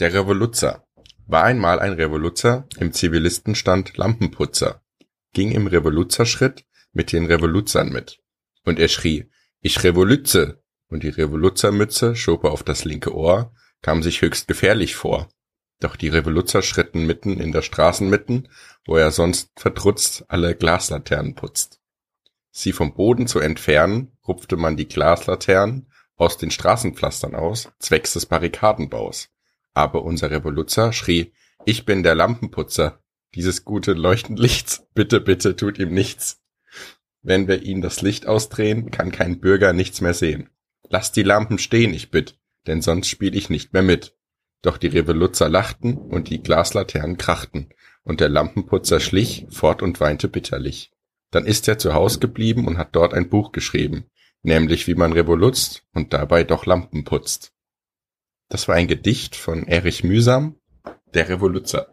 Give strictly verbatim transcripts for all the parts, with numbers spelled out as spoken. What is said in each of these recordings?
Der Revoluzer. War einmal ein Revoluzer, im Zivilistenstand Lampenputzer, ging im Revoluzerschritt mit den Revoluzern mit. Und er schrie, ich revolütze, und die Revoluzermütze schob er auf das linke Ohr, kam sich höchst gefährlich vor. Doch die Revoluzer schritten mitten in der Straßenmitten, wo er sonst verdrutzt alle Glaslaternen putzt. Sie vom Boden zu entfernen, rupfte man die Glaslaternen aus den Straßenpflastern aus, zwecks des Barrikadenbaus. Aber unser Revoluzer schrie, ich bin der Lampenputzer, dieses gute Leuchtenlichts, bitte, bitte tut ihm nichts. Wenn wir ihn das Licht ausdrehen, kann kein Bürger nichts mehr sehen. Lasst die Lampen stehen, ich bitt, denn sonst spiel ich nicht mehr mit. Doch die Revoluzer lachten und die Glaslaternen krachten, und der Lampenputzer schlich fort und weinte bitterlich. Dann ist er zu Haus geblieben und hat dort ein Buch geschrieben, nämlich wie man revolutzt und dabei doch Lampen putzt. Das war ein Gedicht von Erich Mühsam, der Revoluzer.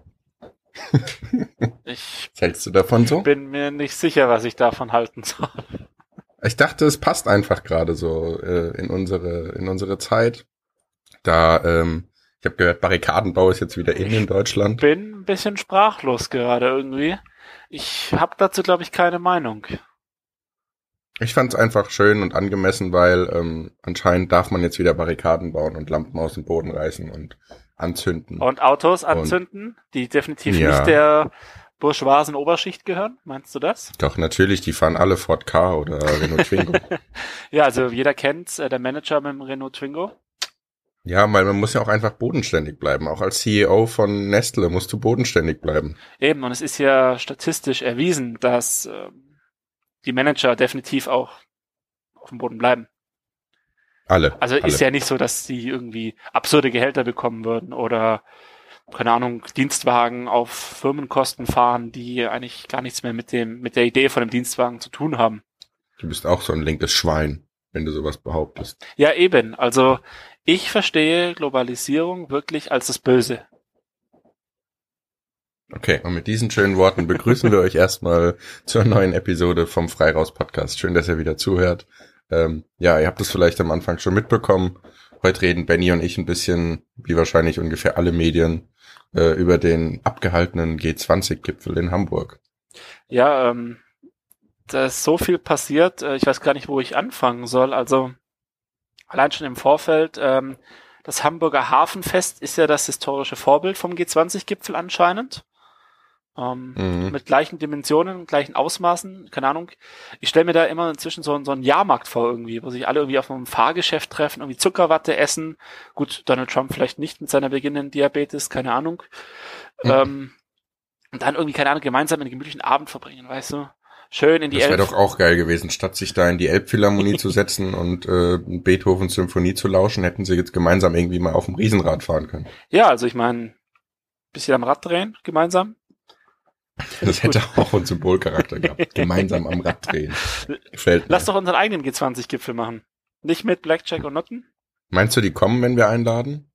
Ich Was hältst du davon so? bin mir nicht sicher, was ich davon halten soll. Ich dachte, es passt einfach gerade so äh, in unsere in unsere Zeit. Da, ähm, ich habe gehört, Barrikadenbau ist jetzt wieder in in Deutschland. Bin ein bisschen sprachlos gerade irgendwie. Ich habe dazu, glaube ich, keine Meinung. Ich fand es einfach schön und angemessen, weil ähm, anscheinend darf man jetzt wieder Barrikaden bauen und Lampen aus dem Boden reißen und anzünden. Und Autos anzünden, und, die definitiv ja. nicht der bourgeoisen Oberschicht gehören. Meinst du das? Doch, natürlich, die fahren alle Ford Ka oder Renault Twingo. Ja, also jeder kennt äh, der Manager mit dem Renault Twingo. Ja, weil man muss ja auch einfach bodenständig bleiben. Auch als C E O von Nestle musst du bodenständig bleiben. Eben, und es ist ja statistisch erwiesen, dass äh, die Manager definitiv auch auf dem Boden bleiben. Alle. Also alle. ist ja nicht so, dass sie irgendwie absurde Gehälter bekommen würden oder, keine Ahnung, Dienstwagen auf Firmenkosten fahren, die eigentlich gar nichts mehr mit dem mit der Idee von dem Dienstwagen zu tun haben. Du bist auch so ein linkes Schwein, wenn du sowas behauptest. Ja, eben. Also ich verstehe Globalisierung wirklich als das Böse. Okay, und mit diesen schönen Worten begrüßen wir euch erstmal zur neuen Episode vom Freiraus Podcast. Schön, dass ihr wieder zuhört. Ähm, ja, ihr habt es vielleicht am Anfang schon mitbekommen. Heute reden Benny und ich ein bisschen, wie wahrscheinlich ungefähr alle Medien, äh, über den abgehaltenen G zwanzig Gipfel in Hamburg. Ja, ähm, da ist so viel passiert. Äh, ich weiß gar nicht, wo ich anfangen soll. Also allein schon im Vorfeld, ähm, das Hamburger Hafenfest ist ja das historische Vorbild vom G zwanzig Gipfel anscheinend. Ähm, mhm. Mit gleichen Dimensionen, gleichen Ausmaßen, keine Ahnung. Ich stelle mir da immer inzwischen so, so einen Jahrmarkt vor irgendwie, wo sich alle irgendwie auf einem Fahrgeschäft treffen, irgendwie Zuckerwatte essen. Gut, Donald Trump vielleicht nicht mit seiner beginnenden Diabetes, keine Ahnung. Mhm. Ähm, und dann irgendwie, keine Ahnung, gemeinsam einen gemütlichen Abend verbringen, weißt du? Schön in die Das wäre Elb- doch auch geil gewesen, statt sich da in die Elbphilharmonie zu setzen und äh, Beethovens Symphonie zu lauschen, hätten sie jetzt gemeinsam irgendwie mal auf dem Riesenrad fahren können. Ja, also ich meine, bisschen am Rad drehen, gemeinsam. Das hätte auch einen Symbolcharakter gehabt. Gemeinsam am Rad drehen. Gefällt mir. Lass doch unseren eigenen G zwanzig Gipfel machen. Nicht mit Blackjack und Nutten? Meinst du, die kommen, wenn wir einladen?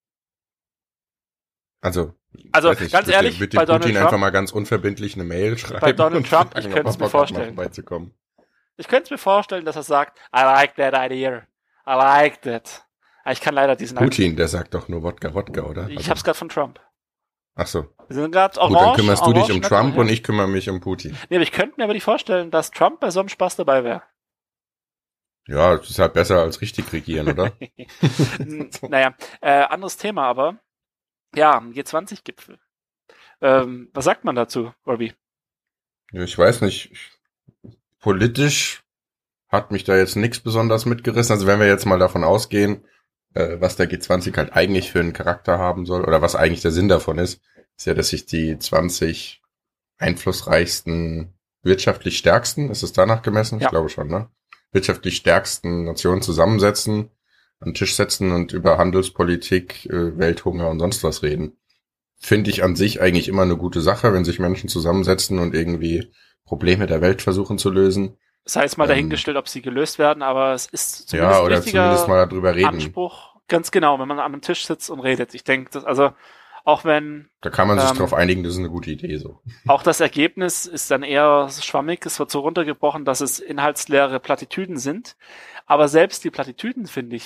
Also, also nicht, ganz bitte, ehrlich, bitte bei Putin Donald einfach Trump, mal ganz unverbindlich eine Mail schreiben. Bei Donald Trump, fragen, ich könnte es mir vorstellen. Beizukommen. Ich könnte es mir vorstellen, dass er sagt, I like that idea. I like that. Aber ich kann leider diesen... Putin, Angst. Der sagt doch nur Wodka, Wodka, oder? Ich also. hab's gerade von Trump. Ach so. Wir sind gerade Gut, orange, dann kümmerst du dich um Trump ja. und ich kümmere mich um Putin. Nee, aber ich könnte mir aber nicht vorstellen, dass Trump bei so einem Spaß dabei wäre. Ja, das ist halt besser als richtig regieren, oder? Naja, äh, anderes Thema, aber ja, G zwanzig Gipfel. Ähm, was sagt man dazu, Robbie? Ja, ich weiß nicht. Politisch hat mich da jetzt nichts besonders mitgerissen. Also wenn wir jetzt mal davon ausgehen, äh, was der G zwanzig halt eigentlich für einen Charakter haben soll, oder was eigentlich der Sinn davon ist, ist ja, dass sich die zwanzig einflussreichsten, wirtschaftlich stärksten, ist es danach gemessen? Ja. Ich glaube schon, ne? Wirtschaftlich stärksten Nationen zusammensetzen, an den Tisch setzen und über Handelspolitik, äh, Welthunger und sonst was reden. Finde ich an sich eigentlich immer eine gute Sache, wenn sich Menschen zusammensetzen und irgendwie Probleme der Welt versuchen zu lösen. Das heißt mal dahingestellt, ähm, ob sie gelöst werden, aber es ist zumindest ja, ein oder richtiger zumindest mal darüber reden. Anspruch. Ganz genau, wenn man an einem Tisch sitzt und redet. Ich denke, das, also auch wenn... Da kann man sich ähm, drauf einigen, das ist eine gute Idee so. Auch das Ergebnis ist dann eher schwammig. Es wird so runtergebrochen, dass es inhaltsleere Plattitüden sind. Aber selbst die Plattitüden, finde ich,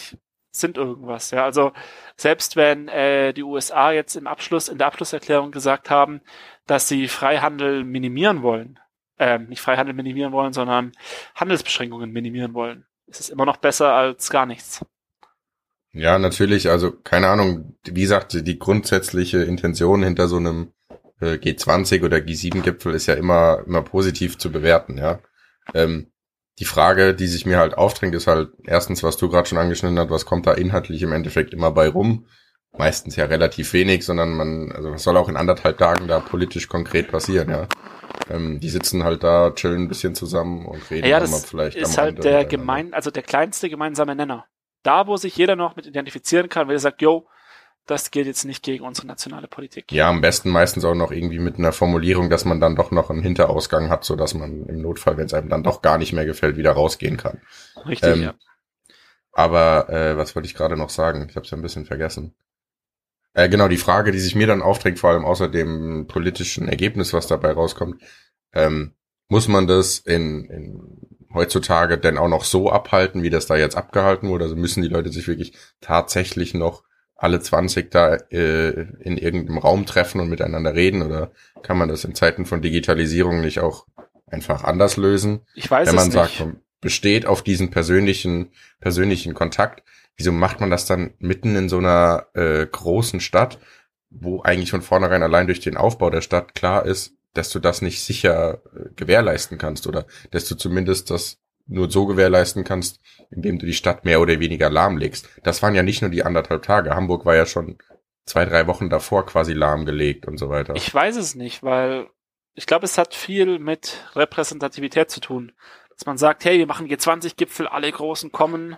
sind irgendwas. Ja, also selbst wenn äh, die U S A jetzt im Abschluss, in der Abschlusserklärung gesagt haben, dass sie Freihandel minimieren wollen, ähm, nicht Freihandel minimieren wollen, sondern Handelsbeschränkungen minimieren wollen, ist es immer noch besser als gar nichts. Ja, natürlich, also keine Ahnung, wie gesagt, die grundsätzliche Intention hinter so einem äh, G zwanzig oder G sieben Gipfel ist ja immer immer positiv zu bewerten, ja. Ähm, die Frage, die sich mir halt aufdrängt, ist halt erstens, was du gerade schon angeschnitten hast, was kommt da inhaltlich im Endeffekt immer bei rum? Meistens ja relativ wenig, sondern man, also was soll auch in anderthalb Tagen da politisch konkret passieren, ja. Ähm, die sitzen halt da, chillen ein bisschen zusammen und reden Ja, dann mal das vielleicht ist am halt Rande der miteinander. gemein, also der kleinste gemeinsame Nenner. Da, wo sich jeder noch mit identifizieren kann, weil er sagt, yo, das geht jetzt nicht gegen unsere nationale Politik. Ja, am besten meistens auch noch irgendwie mit einer Formulierung, dass man dann doch noch einen Hinterausgang hat, so dass man im Notfall, wenn es einem dann doch gar nicht mehr gefällt, wieder rausgehen kann. Richtig, Ähm, ja. Aber äh, was wollte ich gerade noch sagen? Ich habe es ja ein bisschen vergessen. Äh, genau, die Frage, die sich mir dann aufdrängt, vor allem außer dem politischen Ergebnis, was dabei rauskommt, ähm, muss man das in, in heutzutage denn auch noch so abhalten, wie das da jetzt abgehalten wurde? Also müssen die Leute sich wirklich tatsächlich noch alle zwanzig da äh, in irgendeinem Raum treffen und miteinander reden, oder kann man das in Zeiten von Digitalisierung nicht auch einfach anders lösen? Ich weiß Wenn man es sagt, nicht. man besteht auf diesen persönlichen persönlichen Kontakt, wieso macht man das dann mitten in so einer äh, großen Stadt, wo eigentlich von vornherein allein durch den Aufbau der Stadt klar ist, dass du das nicht sicher äh, gewährleisten kannst, oder dass du zumindest das nur so gewährleisten kannst, indem du die Stadt mehr oder weniger lahmlegst. Das waren ja nicht nur die anderthalb Tage. Hamburg war ja schon zwei, drei Wochen davor quasi lahmgelegt und so weiter. Ich weiß es nicht, weil ich glaube, es hat viel mit Repräsentativität zu tun. Dass man sagt, hey, wir machen G zwanzig Gipfel, alle Großen kommen.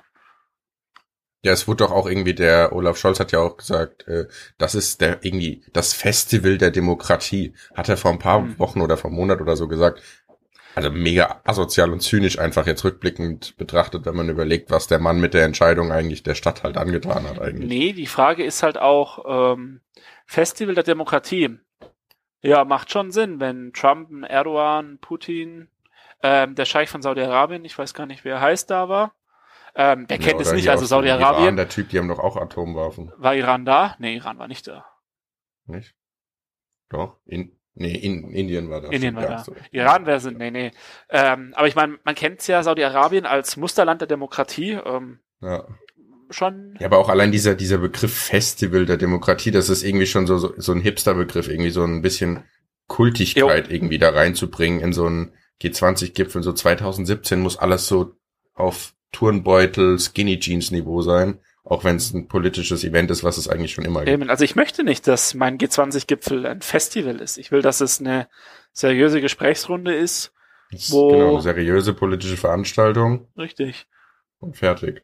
Ja, es wurde doch auch irgendwie, der Olaf Scholz hat ja auch gesagt, äh, das ist der irgendwie das Festival der Demokratie. Hat er vor ein paar Hm. Wochen oder vor einem Monat oder so gesagt. Also mega asozial und zynisch einfach jetzt rückblickend betrachtet, wenn man überlegt, was der Mann mit der Entscheidung eigentlich der Stadt halt angetan hat eigentlich. Nee, die Frage ist halt auch, ähm, Festival der Demokratie. Ja, macht schon Sinn, wenn Trump, Erdogan, Putin, ähm, der Scheich von Saudi-Arabien, ich weiß gar nicht, wer er heißt, da war. Ähm, der Ja, kennt es oder nicht, hier also aus dem Iran, Saudi-Arabien. der Typ, die haben doch auch Atomwaffen, War Iran da? Nee, Iran war nicht da. nicht? Doch, in, nee, in Indien war das. Indien war ja, da. so. Iran wäre sind, nee, nee. Ähm, aber ich meine, man kennt ja Saudi-Arabien als Musterland der Demokratie. Ähm, Ja. schon. Ja, aber auch allein dieser dieser Begriff Festival der Demokratie, das ist irgendwie schon so so, so ein Hipster-Begriff, irgendwie so ein bisschen Kultigkeit Jo. irgendwie da reinzubringen in so einen G zwanzig Gipfel. So zwanzig siebzehn muss alles so auf Turnbeutel, Skinny Jeans Niveau sein, auch wenn es ein politisches Event ist, was es eigentlich schon immer gibt. Eben, also ich möchte nicht, dass mein G zwanzig Gipfel ein Festival ist. Ich will, dass es eine seriöse Gesprächsrunde ist. Das ist Wo- genau eine seriöse politische Veranstaltung Richtig. und fertig.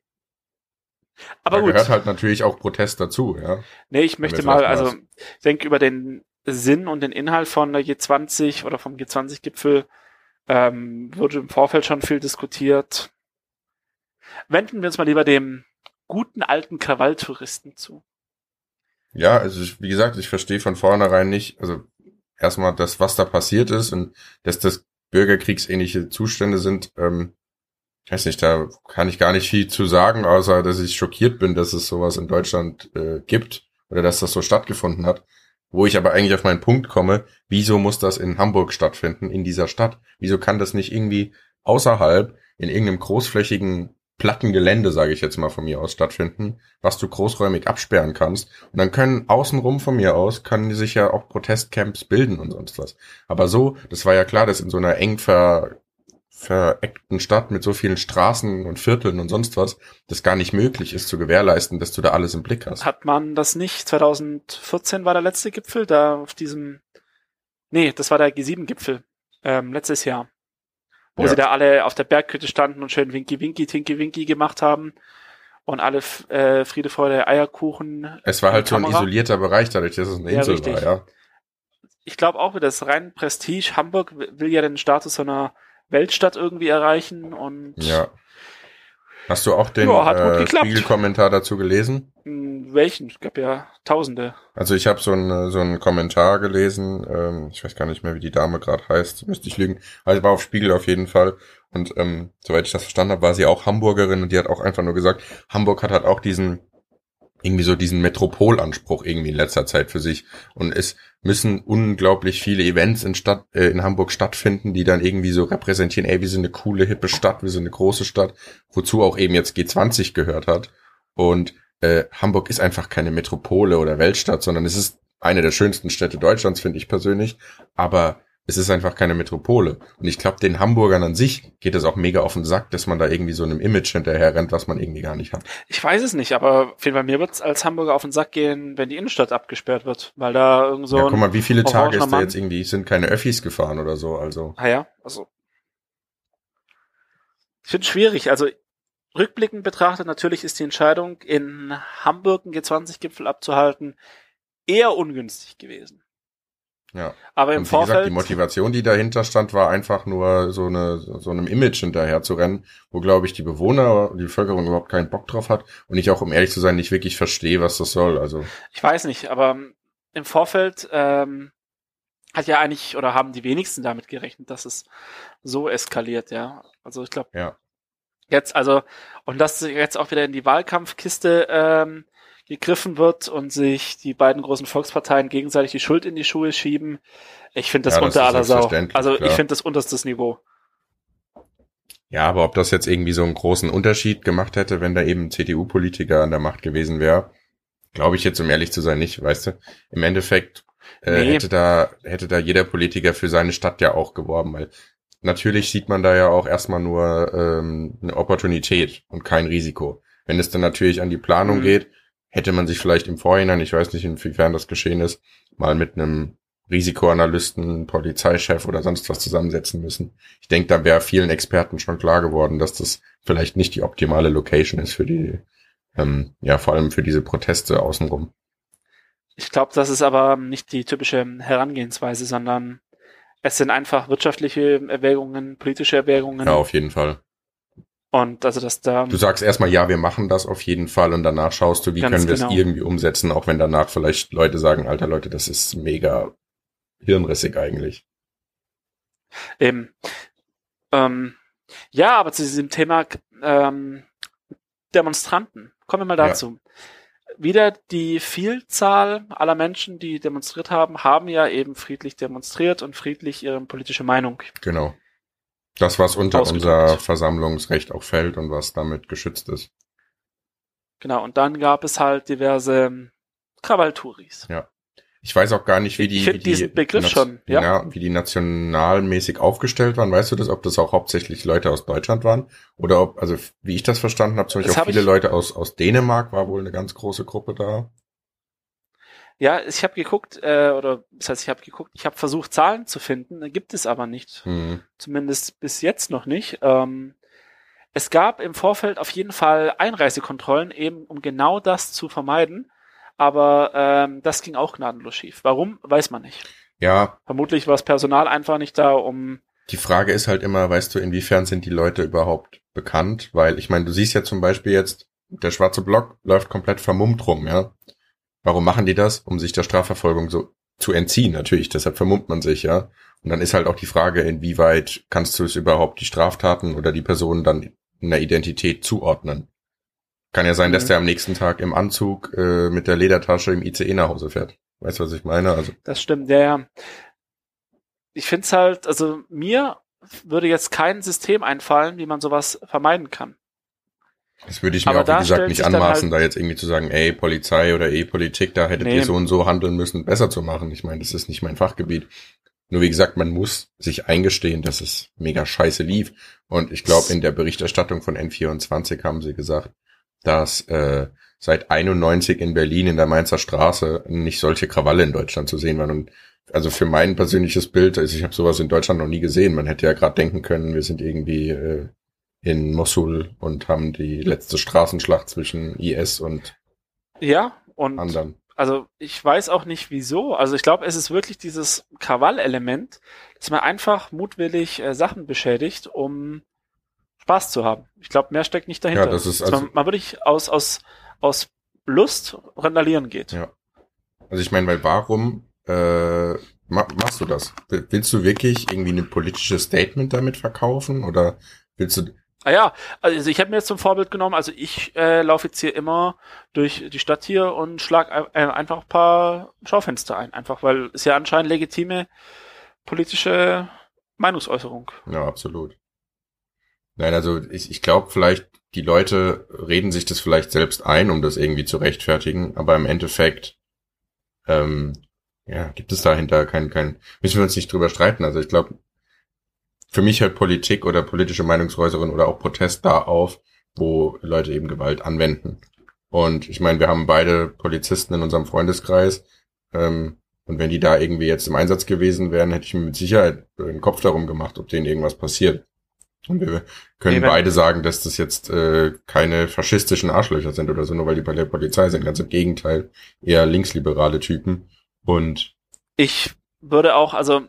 Aber da gut. gehört halt natürlich auch Protest dazu, ja. Nee, ich möchte jetzt mal, was also war's. ich denke über den Sinn und den Inhalt von der G zwanzig oder vom G zwanzig Gipfel ähm, wurde im Vorfeld schon viel diskutiert. Wenden wir uns mal lieber dem guten alten Krawalltouristen zu. Ja, also ich, wie gesagt, ich verstehe von vornherein nicht, also erstmal das, was da passiert ist und dass das bürgerkriegsähnliche Zustände sind, ähm, ich weiß nicht, da kann ich gar nicht viel zu sagen, außer dass ich schockiert bin, dass es sowas in Deutschland äh, gibt oder dass das so stattgefunden hat. Wo ich aber eigentlich auf meinen Punkt komme, wieso muss das in Hamburg stattfinden, in dieser Stadt? Wieso kann das nicht irgendwie außerhalb in irgendeinem großflächigen platten Gelände, sage ich jetzt mal von mir aus, stattfinden, was du großräumig absperren kannst? Und dann können außenrum von mir aus, können sich ja auch Protestcamps bilden und sonst was. Aber so, das war ja klar, dass in so einer eng ver vereckten Stadt mit so vielen Straßen und Vierteln und sonst was, das gar nicht möglich ist zu gewährleisten, dass du da alles im Blick hast. Hat man das nicht? zwanzig vierzehn war der letzte Gipfel, da auf diesem, nee, das war der G sieben Gipfel, ähm, letztes Jahr. Wo Ja. sie da alle auf der Berghütte standen und schön Winky Winky, Tinky Winky gemacht haben. Und alle äh, Friede, Freude, Eierkuchen. Es war halt so ein Kamera. isolierter Bereich, dadurch, dass es eine Ja, Insel richtig. war, ja. Ich glaube auch, das rein Prestige. Hamburg will ja den Status einer Weltstadt irgendwie erreichen und Ja. Hast du auch den Ja, hat gut äh, geklappt. Spiegel-Kommentar dazu gelesen? Hm, Welchen? Es gab ja Tausende. Also ich habe so einen so einen Kommentar gelesen, ähm, ich weiß gar nicht mehr, wie die Dame gerade heißt, müsste ich lügen. Also war auf Spiegel auf jeden Fall. Und ähm, soweit ich das verstanden habe, war sie auch Hamburgerin und die hat auch einfach nur gesagt, Hamburg hat halt auch diesen irgendwie so diesen Metropolanspruch irgendwie in letzter Zeit für sich. Und es müssen unglaublich viele Events in Stadt, äh, in Hamburg stattfinden, die dann irgendwie so repräsentieren, ey, wir sind eine coole, hippe Stadt, wir sind eine große Stadt, wozu auch eben jetzt G zwanzig gehört hat. Und äh, Hamburg ist einfach keine Metropole oder Weltstadt, sondern es ist eine der schönsten Städte Deutschlands, finde ich persönlich. Aber es ist einfach keine Metropole. Und ich glaube, den Hamburgern an sich geht es auch mega auf den Sack, dass man da irgendwie so einem Image hinterher rennt, was man irgendwie gar nicht hat. Ich weiß es nicht, aber auf jeden Fall mir wird's als Hamburger auf den Sack gehen, wenn die Innenstadt abgesperrt wird, weil da irgend so Ja, guck mal, wie viele Tage ist da Mann, jetzt irgendwie, sind keine Öffis gefahren oder so, also. ah ja, also ich finde es schwierig, also rückblickend betrachtet, natürlich ist die Entscheidung, in Hamburg einen G zwanzig Gipfel abzuhalten, eher ungünstig gewesen. Ja. Aber im Und wie Vorfeld, gesagt, die Motivation, die dahinter stand, war einfach nur so eine so einem Image hinterher zu rennen, wo, glaube ich, die Bewohner, die Bevölkerung überhaupt keinen Bock drauf hat und ich auch, um ehrlich zu sein, nicht wirklich verstehe, was das soll. Also ich weiß nicht, aber im Vorfeld ähm, hat ja eigentlich, oder haben die wenigsten damit gerechnet, dass es so eskaliert, ja. Also ich glaube, ja. jetzt, also, und dass jetzt auch wieder in die Wahlkampfkiste ähm, gegriffen wird und sich die beiden großen Volksparteien gegenseitig die Schuld in die Schuhe schieben. Ich finde das Ja, das unter ist aller Sau. selbstverständlich, Also klar. ich finde das unterstes Niveau. Ja, aber ob das jetzt irgendwie so einen großen Unterschied gemacht hätte, wenn da eben ein C D U-Politiker an der Macht gewesen wäre, glaube ich jetzt, um ehrlich zu sein, nicht, weißt du? Im Endeffekt äh, Nee. hätte da hätte da jeder Politiker für seine Stadt ja auch geworben, weil natürlich sieht man da ja auch erstmal nur ähm, eine Opportunität und kein Risiko. Wenn es dann natürlich an die Planung Mhm. geht, hätte man sich vielleicht im Vorhinein, ich weiß nicht, inwiefern das geschehen ist, mal mit einem Risikoanalysten, Polizeichef oder sonst was zusammensetzen müssen. Ich denke, da wäre vielen Experten schon klar geworden, dass das vielleicht nicht die optimale Location ist für die, ähm, ja, vor allem für diese Proteste außenrum. Ich glaube, das ist aber nicht die typische Herangehensweise, sondern es sind einfach wirtschaftliche Erwägungen, politische Erwägungen. Ja, auf jeden Fall. Und also dass da. Du sagst erstmal, ja, wir machen das auf jeden Fall und danach schaust du, wie Ganz können wir genau. es irgendwie umsetzen, auch wenn danach vielleicht Leute sagen, alter Leute, das ist mega hirnrissig eigentlich. Eben. Ähm, ja, aber zu diesem Thema ähm, Demonstranten. Kommen wir mal dazu. Wieder die Vielzahl aller Menschen, die demonstriert haben, haben ja eben friedlich demonstriert und friedlich ihre politische Meinung. Genau. Das, was unter Ausgedrückt. unser Versammlungsrecht auch fällt und was damit geschützt ist. Genau, und dann gab es halt diverse Krawalltouris. Ja. Ich weiß auch gar nicht, wie die, Ich finde wie die diesen Begriff schon, ja. ja, wie die nationalmäßig aufgestellt waren. Weißt du das, ob das auch hauptsächlich Leute aus Deutschland waren? Oder ob, also wie ich das verstanden habe, zum Beispiel Das auch hab viele ich- Leute aus, aus Dänemark, war wohl eine ganz große Gruppe da. Ja, ich habe geguckt, äh, oder das heißt, ich habe geguckt, ich habe versucht, Zahlen zu finden, gibt es aber nicht. Hm. Zumindest bis jetzt noch nicht. Ähm, es gab im Vorfeld auf jeden Fall Einreisekontrollen, eben um genau das zu vermeiden. Aber ähm, das ging auch gnadenlos schief. Warum, weiß man nicht. Ja, Vermutlich war das Personal einfach nicht da, um... die Frage ist halt immer, weißt du, inwiefern sind die Leute überhaupt bekannt? Weil ich meine, du siehst ja zum Beispiel jetzt, der schwarze Block läuft komplett vermummt rum, ja. Warum machen die das? Um sich der Strafverfolgung so zu entziehen, natürlich. Deshalb vermummt man sich, ja. Und dann ist halt auch die Frage, inwieweit kannst du es überhaupt die Straftaten oder die Personen dann in der Identität zuordnen? Kann ja sein, Mhm. dass der am nächsten Tag im Anzug äh, mit der Ledertasche im I C E nach Hause fährt. Weißt du, was ich meine? Also Das stimmt, ja, ja. Ich finde es halt, also mir würde jetzt kein System einfallen, wie man sowas vermeiden kann. das würde ich mir Aber auch, wie da gesagt, stellt nicht sich dann anmaßen, halt- da jetzt irgendwie zu sagen, ey, Polizei oder ey, Politik, da hättet Nee. ihr so und so handeln müssen, besser zu machen. Ich meine, das ist nicht mein Fachgebiet. Nur wie gesagt, man muss sich eingestehen, dass es mega scheiße lief. Und ich glaube, in der Berichterstattung von N vierundzwanzig haben sie gesagt, dass äh, seit einundneunzig in Berlin in der Mainzer Straße nicht solche Krawalle in Deutschland zu sehen waren. Und also für mein persönliches Bild, also ich habe sowas in Deutschland noch nie gesehen. Man hätte ja gerade denken können, wir sind irgendwie äh, in Mosul und haben die letzte Straßenschlacht zwischen I S und Ja, und anderen. also ich weiß auch nicht wieso. Also ich glaube, es ist wirklich dieses Krawallelement, dass man einfach mutwillig äh, Sachen beschädigt, um Spaß zu haben. Ich glaube, mehr steckt nicht dahinter. Ja, das ist dass also, man, man wirklich aus, aus, aus Lust randalieren geht. ja. Also ich meine, weil warum äh, ma- machst du das? Will- Willst du wirklich irgendwie ein politisches Statement damit verkaufen oder willst du? Ah ja, also ich habe mir jetzt zum Vorbild genommen, also ich äh, laufe jetzt hier immer durch die Stadt hier und schlag ein, äh, einfach ein paar Schaufenster ein, einfach weil es ja anscheinend legitime politische Meinungsäußerung. Ja, absolut. Nein, also ich, ich glaube vielleicht, die Leute reden sich das vielleicht selbst ein, um das irgendwie zu rechtfertigen, aber im Endeffekt ähm, ja, gibt es dahinter kein, kein, müssen wir uns nicht drüber streiten. Also ich glaube, für mich hört Politik oder politische Meinungsäußerung oder auch Protest da auf, wo Leute eben Gewalt anwenden. Und ich meine, wir haben beide Polizisten in unserem Freundeskreis. Ähm, und wenn die da irgendwie jetzt im Einsatz gewesen wären, hätte ich mir mit Sicherheit den Kopf darum gemacht, ob denen irgendwas passiert. Und wir können Eben. beide sagen, dass das jetzt äh, keine faschistischen Arschlöcher sind oder so, nur weil die bei der Polizei sind. Ganz im Gegenteil, eher linksliberale Typen. Und Ich würde auch, also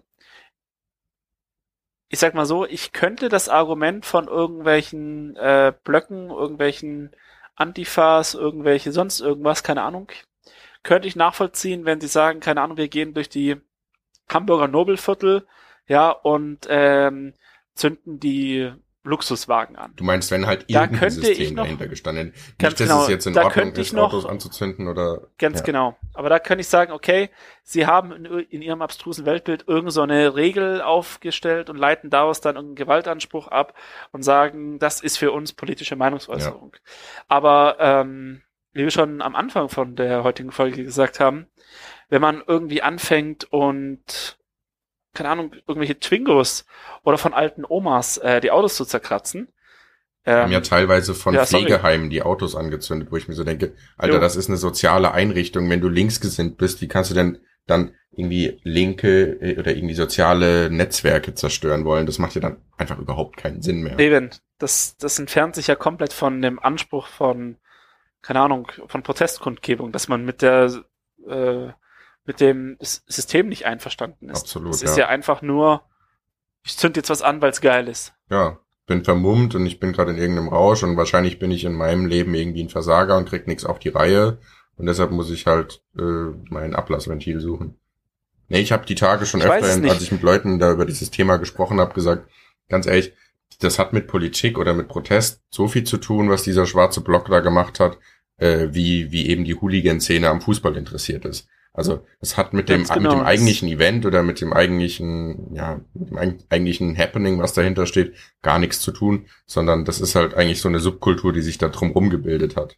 ich sag mal so, ich könnte das Argument von irgendwelchen äh, Blöcken, irgendwelchen Antifas, irgendwelche sonst irgendwas, keine Ahnung, könnte ich nachvollziehen, wenn sie sagen, keine Ahnung, wir gehen durch die Hamburger Nobelviertel, ja, und ähm, zünden die Luxuswagen an. du meinst, wenn halt Da irgendein könnte ich System noch- dahinter gestanden. Ganz Nicht, dass genau, es jetzt in da Ordnung könnte ich ist, noch- Autos anzuzünden oder... Ganz ja. genau. Aber da könnte ich sagen, okay, sie haben in, in ihrem abstrusen Weltbild irgend so eine Regel aufgestellt und leiten daraus dann irgendeinen Gewaltanspruch ab und sagen, das ist für uns politische Meinungsäußerung. Aber ähm, wie wir schon am Anfang von der heutigen Folge gesagt haben, wenn man irgendwie anfängt und keine Ahnung, irgendwelche Twingos oder von alten Omas äh, die Autos zu zerkratzen. Wir haben Ähm, ja teilweise von ja, sorry. Pflegeheimen die Autos angezündet, wo ich mir so denke, Alter, Jo. das ist eine soziale Einrichtung. Wenn du linksgesinnt bist, wie kannst du denn dann irgendwie linke äh, oder irgendwie soziale Netzwerke zerstören wollen? Das macht ja dann einfach überhaupt keinen Sinn mehr. Eben, das, das entfernt sich ja komplett von dem Anspruch von, keine Ahnung, von Protestkundgebung, dass man mit der, äh, mit dem S- System nicht einverstanden ist. Absolut, Es ist ja. ja einfach nur, ich zünd jetzt was an, weil es geil ist. Ja, bin vermummt und ich bin gerade in irgendeinem Rausch und wahrscheinlich bin ich in meinem Leben irgendwie ein Versager und krieg nichts auf die Reihe und deshalb muss ich halt äh, mein Ablassventil suchen. Nee, ich habe die Tage schon Ich weiß es öfter, nicht. als ich mit Leuten da über dieses Thema gesprochen habe, gesagt, ganz ehrlich, das hat mit Politik oder mit Protest so viel zu tun, was dieser schwarze Block da gemacht hat, äh, wie wie eben die Hooligan-Szene am Fußball interessiert ist. Also es hat mit dem Ganz genau. mit dem eigentlichen Event oder mit dem eigentlichen ja mit dem eig- eigentlichen Happening, was dahinter steht, gar nichts zu tun, sondern das ist halt eigentlich so eine Subkultur, die sich da drumherum gebildet hat.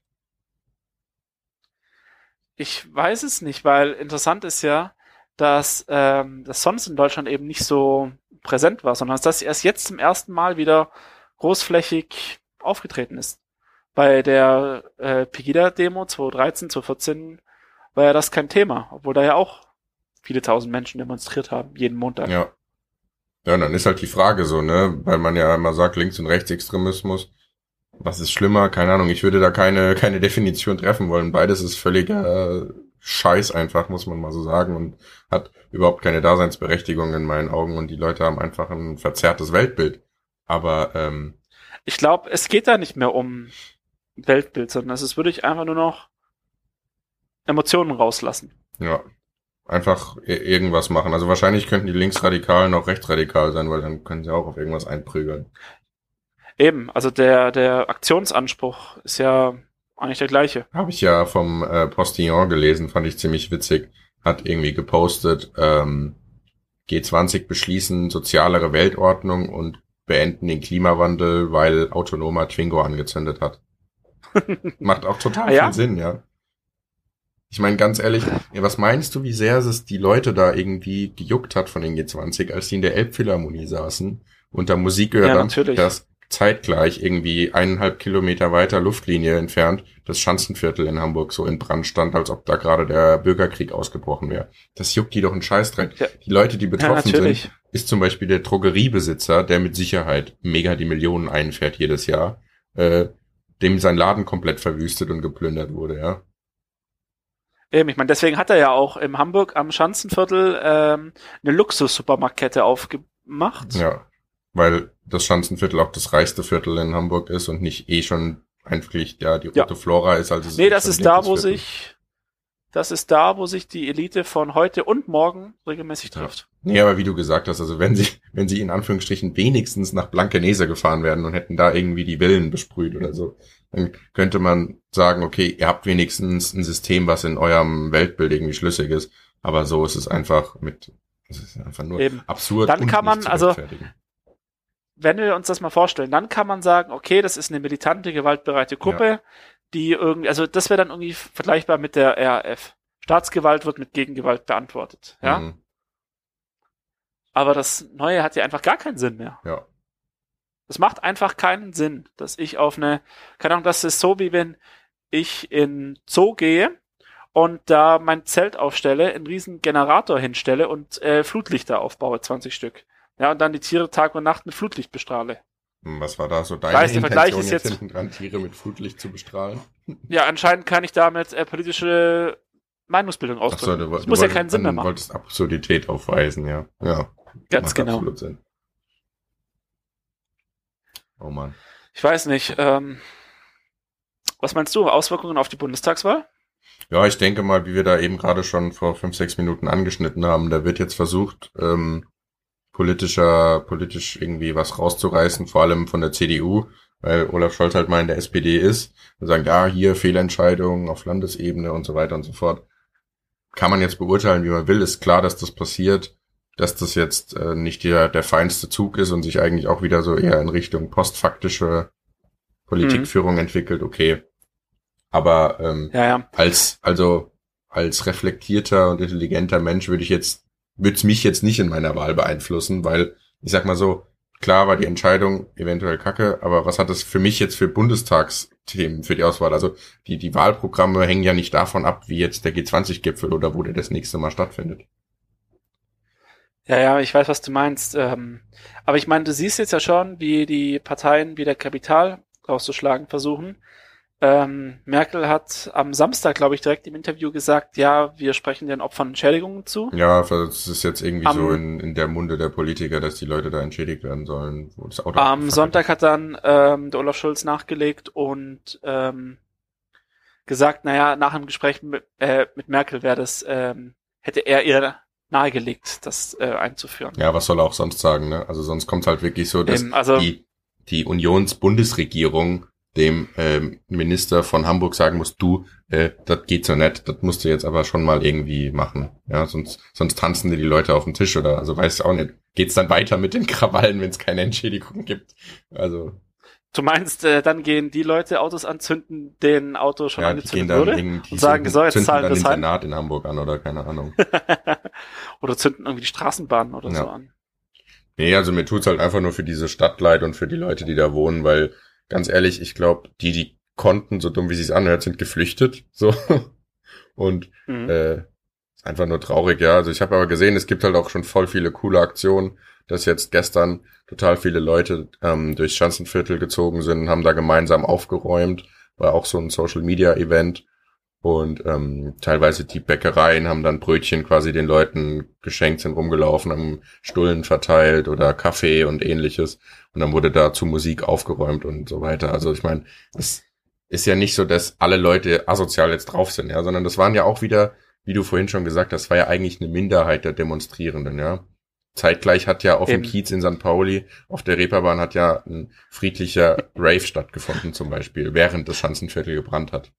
Ich weiß es nicht, weil interessant ist ja, dass ähm, das sonst in Deutschland eben nicht so präsent war, sondern dass das erst jetzt zum ersten Mal wieder großflächig aufgetreten ist. Bei der äh, Pegida-Demo zwanzig dreizehn, zwanzig vierzehn war ja das kein Thema, obwohl da ja auch viele tausend Menschen demonstriert haben, jeden Montag. Ja. Ja, und dann ist halt die Frage so, ne, weil man ja immer sagt, Links- und Rechtsextremismus, was ist schlimmer? Keine Ahnung, ich würde da keine keine Definition treffen wollen. Beides ist völliger äh, Scheiß einfach, muss man mal so sagen, und hat überhaupt keine Daseinsberechtigung in meinen Augen und die Leute haben einfach ein verzerrtes Weltbild. Aber ähm, Ich glaube, es geht da nicht mehr um Weltbild, sondern es ist wirklich einfach nur noch Emotionen rauslassen. ja, einfach i- irgendwas machen. Also wahrscheinlich könnten die Linksradikalen auch rechtsradikal sein, weil dann können sie auch auf irgendwas einprügeln. Eben, also der, der Aktionsanspruch ist ja eigentlich der gleiche. Habe ich ja vom äh, Postillon gelesen, fand ich ziemlich witzig. Hat irgendwie gepostet, ähm, G zwanzig beschließen sozialere Weltordnung und beenden den Klimawandel, weil autonomer Twingo angezündet hat. Macht auch total Ah, ja? viel Sinn, ja. Ich meine, ganz ehrlich, ja, was meinst du, wie sehr es die Leute da irgendwie gejuckt hat von den G zwanzig, als die in der Elbphilharmonie saßen und da Musik gehört Ja, haben, natürlich. dass zeitgleich irgendwie eineinhalb Kilometer weiter Luftlinie entfernt das Schanzenviertel in Hamburg so in Brand stand, als ob da gerade der Bürgerkrieg ausgebrochen wäre. Das juckt die doch einen Scheißdreck. Ja. Die Leute, die Ja, betroffen natürlich. sind, ist zum Beispiel der Drogeriebesitzer, der mit Sicherheit mega die Millionen einfährt jedes Jahr, äh, dem sein Laden komplett verwüstet und geplündert wurde, ja. Eben, ich meine, deswegen hat er ja auch in Hamburg am Schanzenviertel ähm, eine Luxus-Supermarktkette aufgemacht. Ja, weil das Schanzenviertel auch das reichste Viertel in Hamburg ist und nicht eh schon eigentlich ja die rote Ja. Flora ist. Also es Nee, ist das schon ist da, linkes wo Viertel. sich, das ist da, wo sich die Elite von heute und morgen regelmäßig Ja. trifft. Nee, aber wie du gesagt hast, also wenn sie, wenn sie in Anführungsstrichen wenigstens nach Blankenese gefahren werden und hätten da irgendwie die Villen besprüht oder so, dann könnte man sagen, okay, ihr habt wenigstens ein System, was in eurem Weltbild irgendwie schlüssig ist. Aber so ist es einfach mit, es ist einfach nur Eben. absurd. Dann und kann man, nicht zu also, rechtfertigen. wenn wir uns das mal vorstellen, dann kann man sagen, okay, das ist eine militante, gewaltbereite Gruppe, Ja. die irgendwie, also das wäre dann irgendwie vergleichbar mit der R A F. Staatsgewalt wird mit Gegengewalt beantwortet, ja. Mhm. Aber das Neue hat ja einfach gar keinen Sinn mehr. Ja. Es macht einfach keinen Sinn, dass ich auf eine, keine Ahnung, das ist so, wie wenn ich in Zoo gehe und da mein Zelt aufstelle, einen riesen Generator hinstelle und äh, Flutlichter aufbaue, zwanzig Stück. Ja, und dann die Tiere Tag und Nacht mit Flutlicht bestrahle. Was war da so deine Weiß, der Vergleich Intention ist jetzt jetzt- hinten dran, Tiere mit Flutlicht zu bestrahlen? Ja, anscheinend kann ich damit äh, politische Meinungsbildung Ach so, ausdrücken. du, das du muss ja wolltest- keinen Sinn mehr Du machen. wolltest Absurdität aufweisen, ja. Ja, Ganz macht genau. absolut Sinn. Oh Mann. Ich weiß nicht. Ähm, was meinst du? Auswirkungen auf die Bundestagswahl? Ja, ich denke mal, wie wir da eben gerade schon vor fünf, sechs Minuten angeschnitten haben, da wird jetzt versucht, ähm, politischer, politisch irgendwie was rauszureißen, vor allem von der C D U, weil Olaf Scholz halt mal in der S P D ist und sagt, ja, hier Fehlentscheidungen auf Landesebene und so weiter und so fort. Kann man jetzt beurteilen, wie man will. Ist klar, dass das passiert, dass das jetzt äh, nicht der, der feinste Zug ist und sich eigentlich auch wieder so eher in Richtung postfaktische Politikführung entwickelt, okay. Aber ähm, Ja, ja. als, also als reflektierter und intelligenter Mensch würde ich jetzt, würde es mich jetzt nicht in meiner Wahl beeinflussen, weil, ich sag mal so, klar war die Entscheidung eventuell kacke, aber was hat das für mich jetzt für Bundestagsthemen für die Auswahl? Also die, die Wahlprogramme hängen ja nicht davon ab, wie jetzt der G zwanzig Gipfel oder wo der das nächste Mal stattfindet. Ja, ja, ich weiß, was du meinst. Ähm, aber ich meine, du siehst jetzt ja schon, wie die Parteien wieder Kapital rauszuschlagen versuchen. Ähm, Merkel hat am Samstag, glaube ich, direkt im Interview gesagt, ja, wir sprechen den Opfern Entschädigungen zu. Ja, das ist jetzt irgendwie Am- so in, in der Munde der Politiker, dass die Leute da entschädigt werden sollen. Wo das Auto Am abgefackelt Sonntag ist. hat dann ähm, der Olaf Scholz nachgelegt und ähm, gesagt, naja, nach einem Gespräch mit, äh, mit Merkel wäre das, ähm, hätte er ihr nahegelegt, das äh, einzuführen. Ja, was soll er auch sonst sagen, ne? Also sonst kommt halt wirklich so, dass Eben, also die, die Unionsbundesregierung dem ähm, Minister von Hamburg sagen muss, du, äh, das geht so nicht, das musst du jetzt aber schon mal irgendwie machen. Ja, sonst sonst tanzen dir die Leute auf den Tisch oder, also weiß auch nicht. Geht's dann weiter mit den Krawallen, wenn es keine Entschädigung gibt? Also, du meinst, äh, dann gehen die Leute Autos anzünden, denen Auto schon ja, die angezündet gehen dann wurde? irgendwie, und sagen, so, jetzt zünden zahlen dann wir den das heim. Senat in Hamburg an oder keine Ahnung. Oder zünden irgendwie die Straßenbahnen oder Ja. so an. Nee, also mir tut's halt einfach nur für diese Stadt leid und für die Leute, die da wohnen, weil, ganz ehrlich, ich glaube, die, die konnten, so dumm wie sich's anhört, sind geflüchtet, so. Und, Mhm. äh, ist einfach nur traurig, ja. Also ich habe aber gesehen, es gibt halt auch schon voll viele coole Aktionen, dass jetzt gestern total viele Leute ähm, durchs Schanzenviertel gezogen sind, haben da gemeinsam aufgeräumt, war auch so ein Social-Media-Event. Und ähm, teilweise die Bäckereien haben dann Brötchen quasi den Leuten geschenkt, sind rumgelaufen, haben Stullen verteilt oder Kaffee und ähnliches. Und dann wurde da zu Musik aufgeräumt und so weiter. Also ich meine, es ist ja nicht so, dass alle Leute asozial jetzt drauf sind, ja, sondern das waren ja auch wieder, wie du vorhin schon gesagt hast, war ja eigentlich eine Minderheit der Demonstrierenden, ja. Zeitgleich hat ja auf Eben. dem Kiez in Sankt Pauli, auf der Reeperbahn hat ja ein friedlicher Rave stattgefunden zum Beispiel, während das Schanzenviertel gebrannt hat.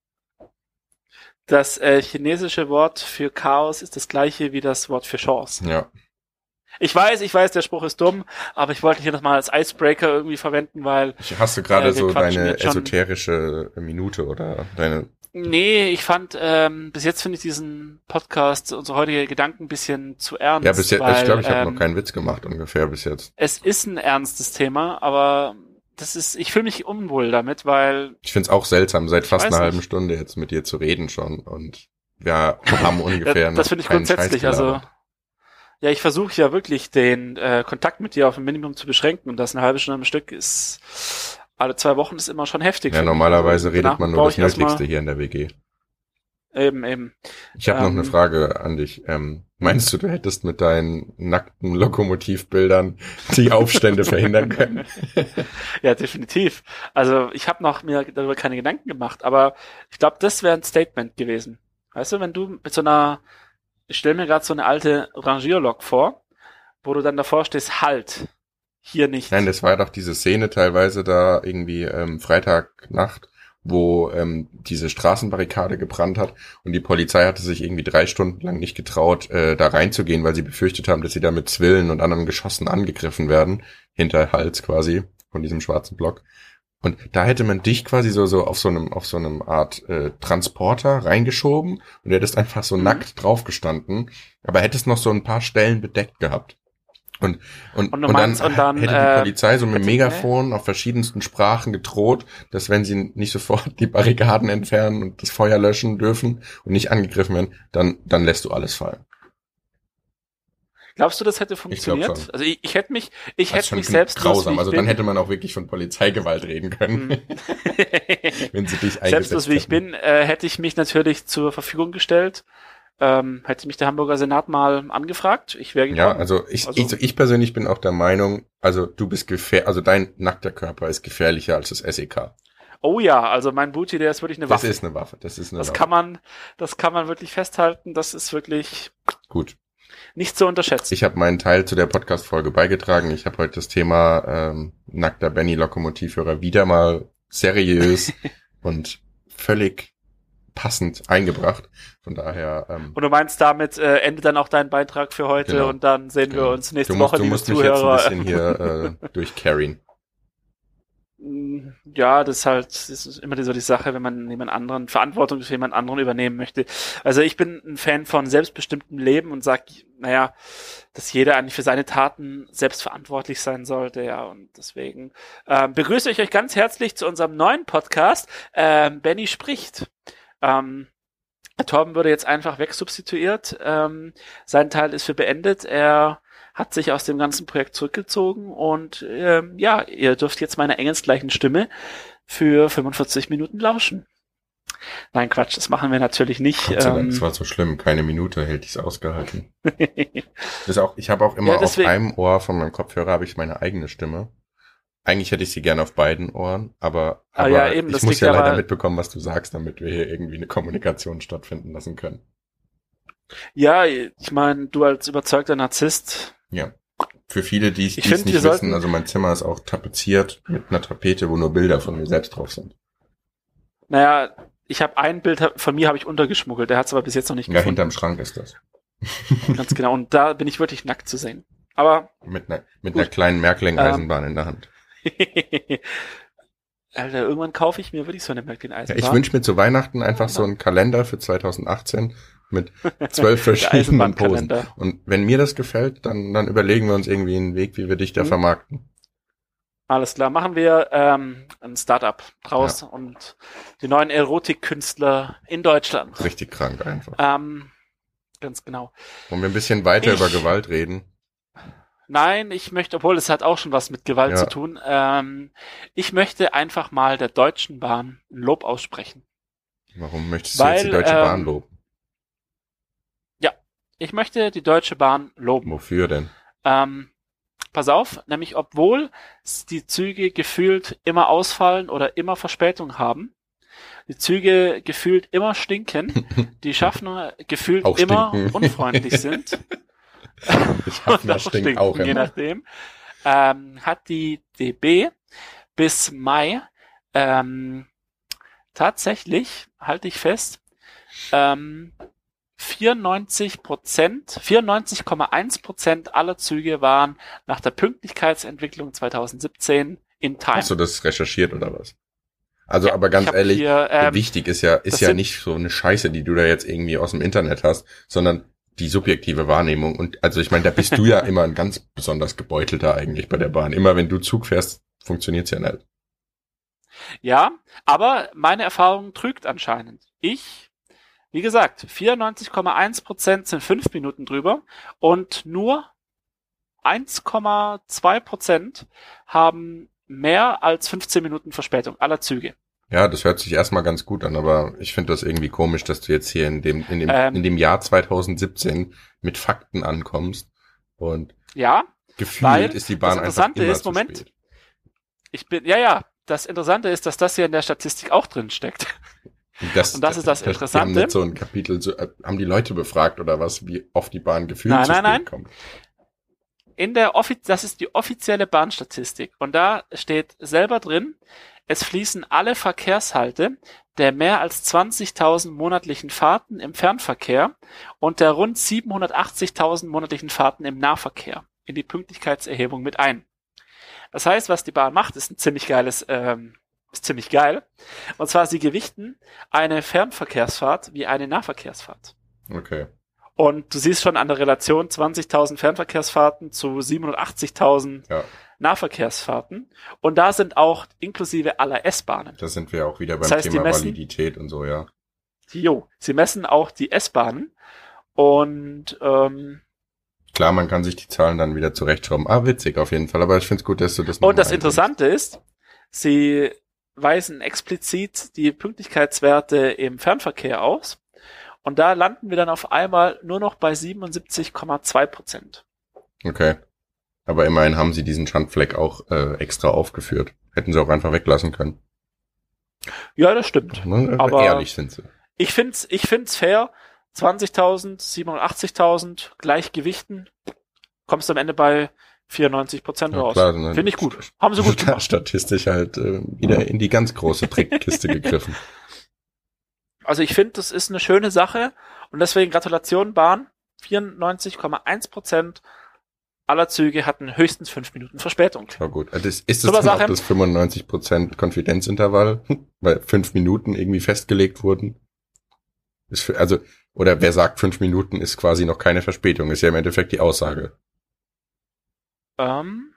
Das äh, chinesische Wort für Chaos ist das gleiche wie das Wort für Chance. Ja. Ich weiß, ich weiß, der Spruch ist dumm, aber ich wollte hier nochmal als Icebreaker irgendwie verwenden, weil, Ich hast du gerade Äh, wir so quatschen deine jetzt schon- esoterische Minute oder deine, nee, ich fand, ähm, bis jetzt finde ich diesen Podcast, unsere heutige Gedanken ein bisschen zu ernst. ja, bis jetzt, weil, ich glaube, ich habe ähm, noch keinen Witz gemacht ungefähr bis jetzt. Es ist ein ernstes Thema, aber das ist, ich fühle mich unwohl damit, weil, Ich find's auch seltsam, seit fast weiß einer halben nicht. Stunde jetzt mit dir zu reden schon und wir haben ungefähr ja, noch das finde ich keinen grundsätzlich, Scheiß also, gelabert. ja, ich versuche ja wirklich den äh, Kontakt mit dir auf ein Minimum zu beschränken und das eine halbe Stunde am Stück ist, alle zwei Wochen ist immer schon heftig. Ja, für mich. normalerweise Also, redet danach man nur brauche das ich erstmal- Nötigste hier in der W G. Eben, eben. Ich habe ähm, noch eine Frage an dich. Ähm, meinst du, du hättest mit deinen nackten Lokomotivbildern die Aufstände verhindern können? Ja, definitiv. Also ich habe noch mir darüber keine Gedanken gemacht, aber ich glaube, das wäre ein Statement gewesen. Weißt du, wenn du mit so einer, ich stelle mir gerade so eine alte Rangierlok vor, wo du dann davor stehst, halt, hier nicht. Nein, das war doch diese Szene teilweise da irgendwie ähm, Freitagnacht, wo ähm, diese Straßenbarrikade gebrannt hat und die Polizei hatte sich irgendwie drei Stunden lang nicht getraut, äh, da reinzugehen, weil sie befürchtet haben, dass sie da mit Zwillen und anderen Geschossen angegriffen werden, hinter Hals quasi von diesem schwarzen Block. Und da hätte man dich quasi so so auf so einem auf so einem Art äh, Transporter reingeschoben und du hättest einfach so mhm. nackt draufgestanden, aber hättest noch so ein paar Stellen bedeckt gehabt. Und, und, und, und, dann, und dann hätte die Polizei so mit dem Megafon auf verschiedensten Sprachen gedroht, dass wenn sie nicht sofort die Barrikaden entfernen und das Feuer löschen dürfen und nicht angegriffen werden, dann, dann lässt du alles fallen. Glaubst du, das hätte funktioniert? Ich glaub schon. Also ich, ich hätte mich, ich das hätte mich selbst grausam. Also dann hätte man auch wirklich von Polizeigewalt reden können, wenn sie dich eingesetzt selbstlos wie ich bin, äh, hätte ich mich natürlich zur Verfügung gestellt. Ähm, hätte mich der Hamburger Senat mal angefragt, ich wäre gekommen. Ja, also ich, also ich, ich persönlich bin auch der Meinung, also du bist gefähr, also dein nackter Körper ist gefährlicher als das S E K. Oh ja, also mein Booty, der ist wirklich eine Waffe. Das ist eine Waffe, das ist eine das Waffe. kann man, das kann man wirklich festhalten, das ist wirklich gut. Nicht zu unterschätzen. Ich habe meinen Teil zu der Podcast-Folge beigetragen. Ich habe heute das Thema ähm, nackter Benny Lokomotivführer wieder mal seriös und völlig passend eingebracht. Von daher. Ähm, und du meinst, damit äh, endet dann auch dein Beitrag für heute genau, und dann sehen genau. wir uns nächste du musst, Woche, du liebe musst Zuhörer. Mich jetzt ein bisschen hier äh, durchcarryen. Ja, das ist halt, das ist immer so die Sache, wenn man jemand anderen, Verantwortung für jemand anderen übernehmen möchte. Also ich bin ein Fan von selbstbestimmtem Leben und sag, naja, dass jeder eigentlich für seine Taten selbst verantwortlich sein sollte, ja, und deswegen ähm, begrüße ich euch ganz herzlich zu unserem neuen Podcast, ähm, Benny spricht. Ähm, Torben würde jetzt einfach wegsubstituiert, ähm, sein Teil ist für beendet, er hat sich aus dem ganzen Projekt zurückgezogen und ähm, ja, ihr dürft jetzt meiner engelsgleichen Stimme für fünfundvierzig Minuten lauschen. Nein, Quatsch, das machen wir natürlich nicht. Gott sei Dank, das war so schlimm, keine Minute hätte ich es ausgehalten. das ist auch, ich habe auch immer ja, auf einem Ohr von meinem Kopfhörer habe ich meine eigene Stimme. Eigentlich hätte ich sie gerne auf beiden Ohren, aber, aber ah, ja, eben, ich muss ja leider mitbekommen, was du sagst, damit wir hier irgendwie eine Kommunikation stattfinden lassen können. Ja, ich meine, du als überzeugter Narzisst. Ja. Für viele, die es nicht wissen, sollten, also mein Zimmer ist auch tapeziert mit einer Tapete, wo nur Bilder von mir selbst drauf sind. Naja, ich habe ein Bild von mir habe ich untergeschmuggelt, der hat es aber bis jetzt noch nicht ja, gefunden. Ja, hinterm Schrank ist das. Ganz genau, und da bin ich wirklich nackt zu sehen. Aber mit einer, mit einer kleinen Märklin-Eisenbahn ähm, in der Hand. Alter, irgendwann kaufe ich mir wirklich so eine Märklin-Eisenbahn. Ja, ich wünsche mir zu Weihnachten einfach so einen Kalender für zwanzig achtzehn mit zwölf verschiedenen Posen. Und wenn mir das gefällt, dann, dann überlegen wir uns irgendwie einen Weg, wie wir dich da mhm. vermarkten. Alles klar, machen wir ähm, ein Start-up draus ja. und die neuen Erotikkünstler in Deutschland. Richtig krank einfach. Ähm, ganz genau. Wollen wir ein bisschen weiter ich, über Gewalt reden? Nein, ich möchte, obwohl es hat auch schon was mit Gewalt ja. zu tun, ähm, ich möchte einfach mal der Deutschen Bahn ein Lob aussprechen. Warum möchtest Weil, du jetzt die Deutsche ähm, Bahn loben? Ja, ich möchte die Deutsche Bahn loben. Wofür denn? Ähm, pass auf, nämlich obwohl die Züge gefühlt immer ausfallen oder immer Verspätung haben, die Züge gefühlt immer stinken, die Schaffner gefühlt auch immer stinken. unfreundlich sind, die Schaffner stinken, stinken auch immer. Je nachdem, ähm, hat die D B bis Mai ähm, tatsächlich, halte ich fest, ähm, vierundneunzig Prozent, vierundneunzig Komma eins Prozent aller Züge waren nach der Pünktlichkeitsentwicklung zwanzig siebzehn in Time. Hast du das recherchiert oder was? Also ja, aber ganz ehrlich, hier, ähm, wichtig ist ja ist ja nicht so eine Scheiße, die du da jetzt irgendwie aus dem Internet hast, sondern die subjektive Wahrnehmung. Und also ich meine, da bist du ja immer ein ganz besonders gebeutelter eigentlich bei der Bahn. Immer wenn du Zug fährst, funktioniert's ja nicht. Ja, aber meine Erfahrung trügt anscheinend. Ich, wie gesagt, vierundneunzig Komma eins Prozent sind fünf Minuten drüber und nur eins Komma zwei Prozent haben mehr als fünfzehn Minuten Verspätung aller Züge. Ja, das hört sich erstmal ganz gut an, aber ich finde das irgendwie komisch, dass du jetzt hier in dem, in dem, Ähm, in dem Jahr zwanzig siebzehn mit Fakten ankommst und ja, gefühlt weil ist die das Bahn einfach Interessante immer ist, zu Moment, spät. ich bin, ja, ja, das Interessante ist, dass das hier in der Statistik auch drin steckt. Das, Und das ist das Die haben Interessante. nicht so ein Kapitel, so, äh, haben die Leute befragt oder was, wie oft die Bahn gefühlt Nein, zu nein, spät nein. kommt. In der Offi- das ist die offizielle Bahnstatistik. Und da steht selber drin, es fließen alle Verkehrshalte der mehr als zwanzigtausend monatlichen Fahrten im Fernverkehr und der rund siebenhundertachtzigtausend monatlichen Fahrten im Nahverkehr in die Pünktlichkeitserhebung mit ein. Das heißt, was die Bahn macht, ist ein ziemlich geiles, ähm, ist ziemlich geil. Und zwar, sie gewichten eine Fernverkehrsfahrt wie eine Nahverkehrsfahrt. Okay. Und du siehst schon an der Relation zwanzigtausend Fernverkehrsfahrten zu siebenhundertachtzigtausend Ja, Nahverkehrsfahrten. Und da sind auch inklusive aller S-Bahnen. da sind wir auch wieder beim Das heißt, die Thema messen- Validität und so, ja. Jo, sie messen auch die S-Bahnen. Und ähm, Klar, man kann sich die Zahlen dann wieder zurechtschrauben. Ah, witzig auf jeden Fall, aber ich finde es gut, dass du das und das nochmal Interessante ist, sie weisen explizit die Pünktlichkeitswerte im Fernverkehr aus. Und da landen wir dann auf einmal nur noch bei siebenundsiebzig Komma zwei Prozent. Okay. Aber immerhin haben sie diesen Schandfleck auch äh, extra aufgeführt. Hätten sie auch einfach weglassen können. Ja, das stimmt. Ne? Aber- Ehrlich sind sie. Ich find's, ich find's fair. zwanzigtausend, siebenundachtzigtausend gleich gewichten. Kommst am Ende bei vierundneunzig Prozent Ja, raus. klar, ne? Finde ich gut. Haben sie gut gemacht. Statistisch halt äh, wieder in die ganz große Trickkiste gegriffen. Also ich finde, das ist eine schöne Sache. Und deswegen Gratulation, Bahn. vierundneunzig Komma eins Prozent aller Züge hatten höchstens fünf Minuten Verspätung. Ja gut. Das, ist das Super dann auch Sache. das fünfundneunzig Prozent Konfidenzintervall? Weil fünf Minuten irgendwie festgelegt wurden? Ist für, also, oder wer sagt, fünf Minuten ist quasi noch keine Verspätung? Ist ja im Endeffekt die Aussage. Ähm,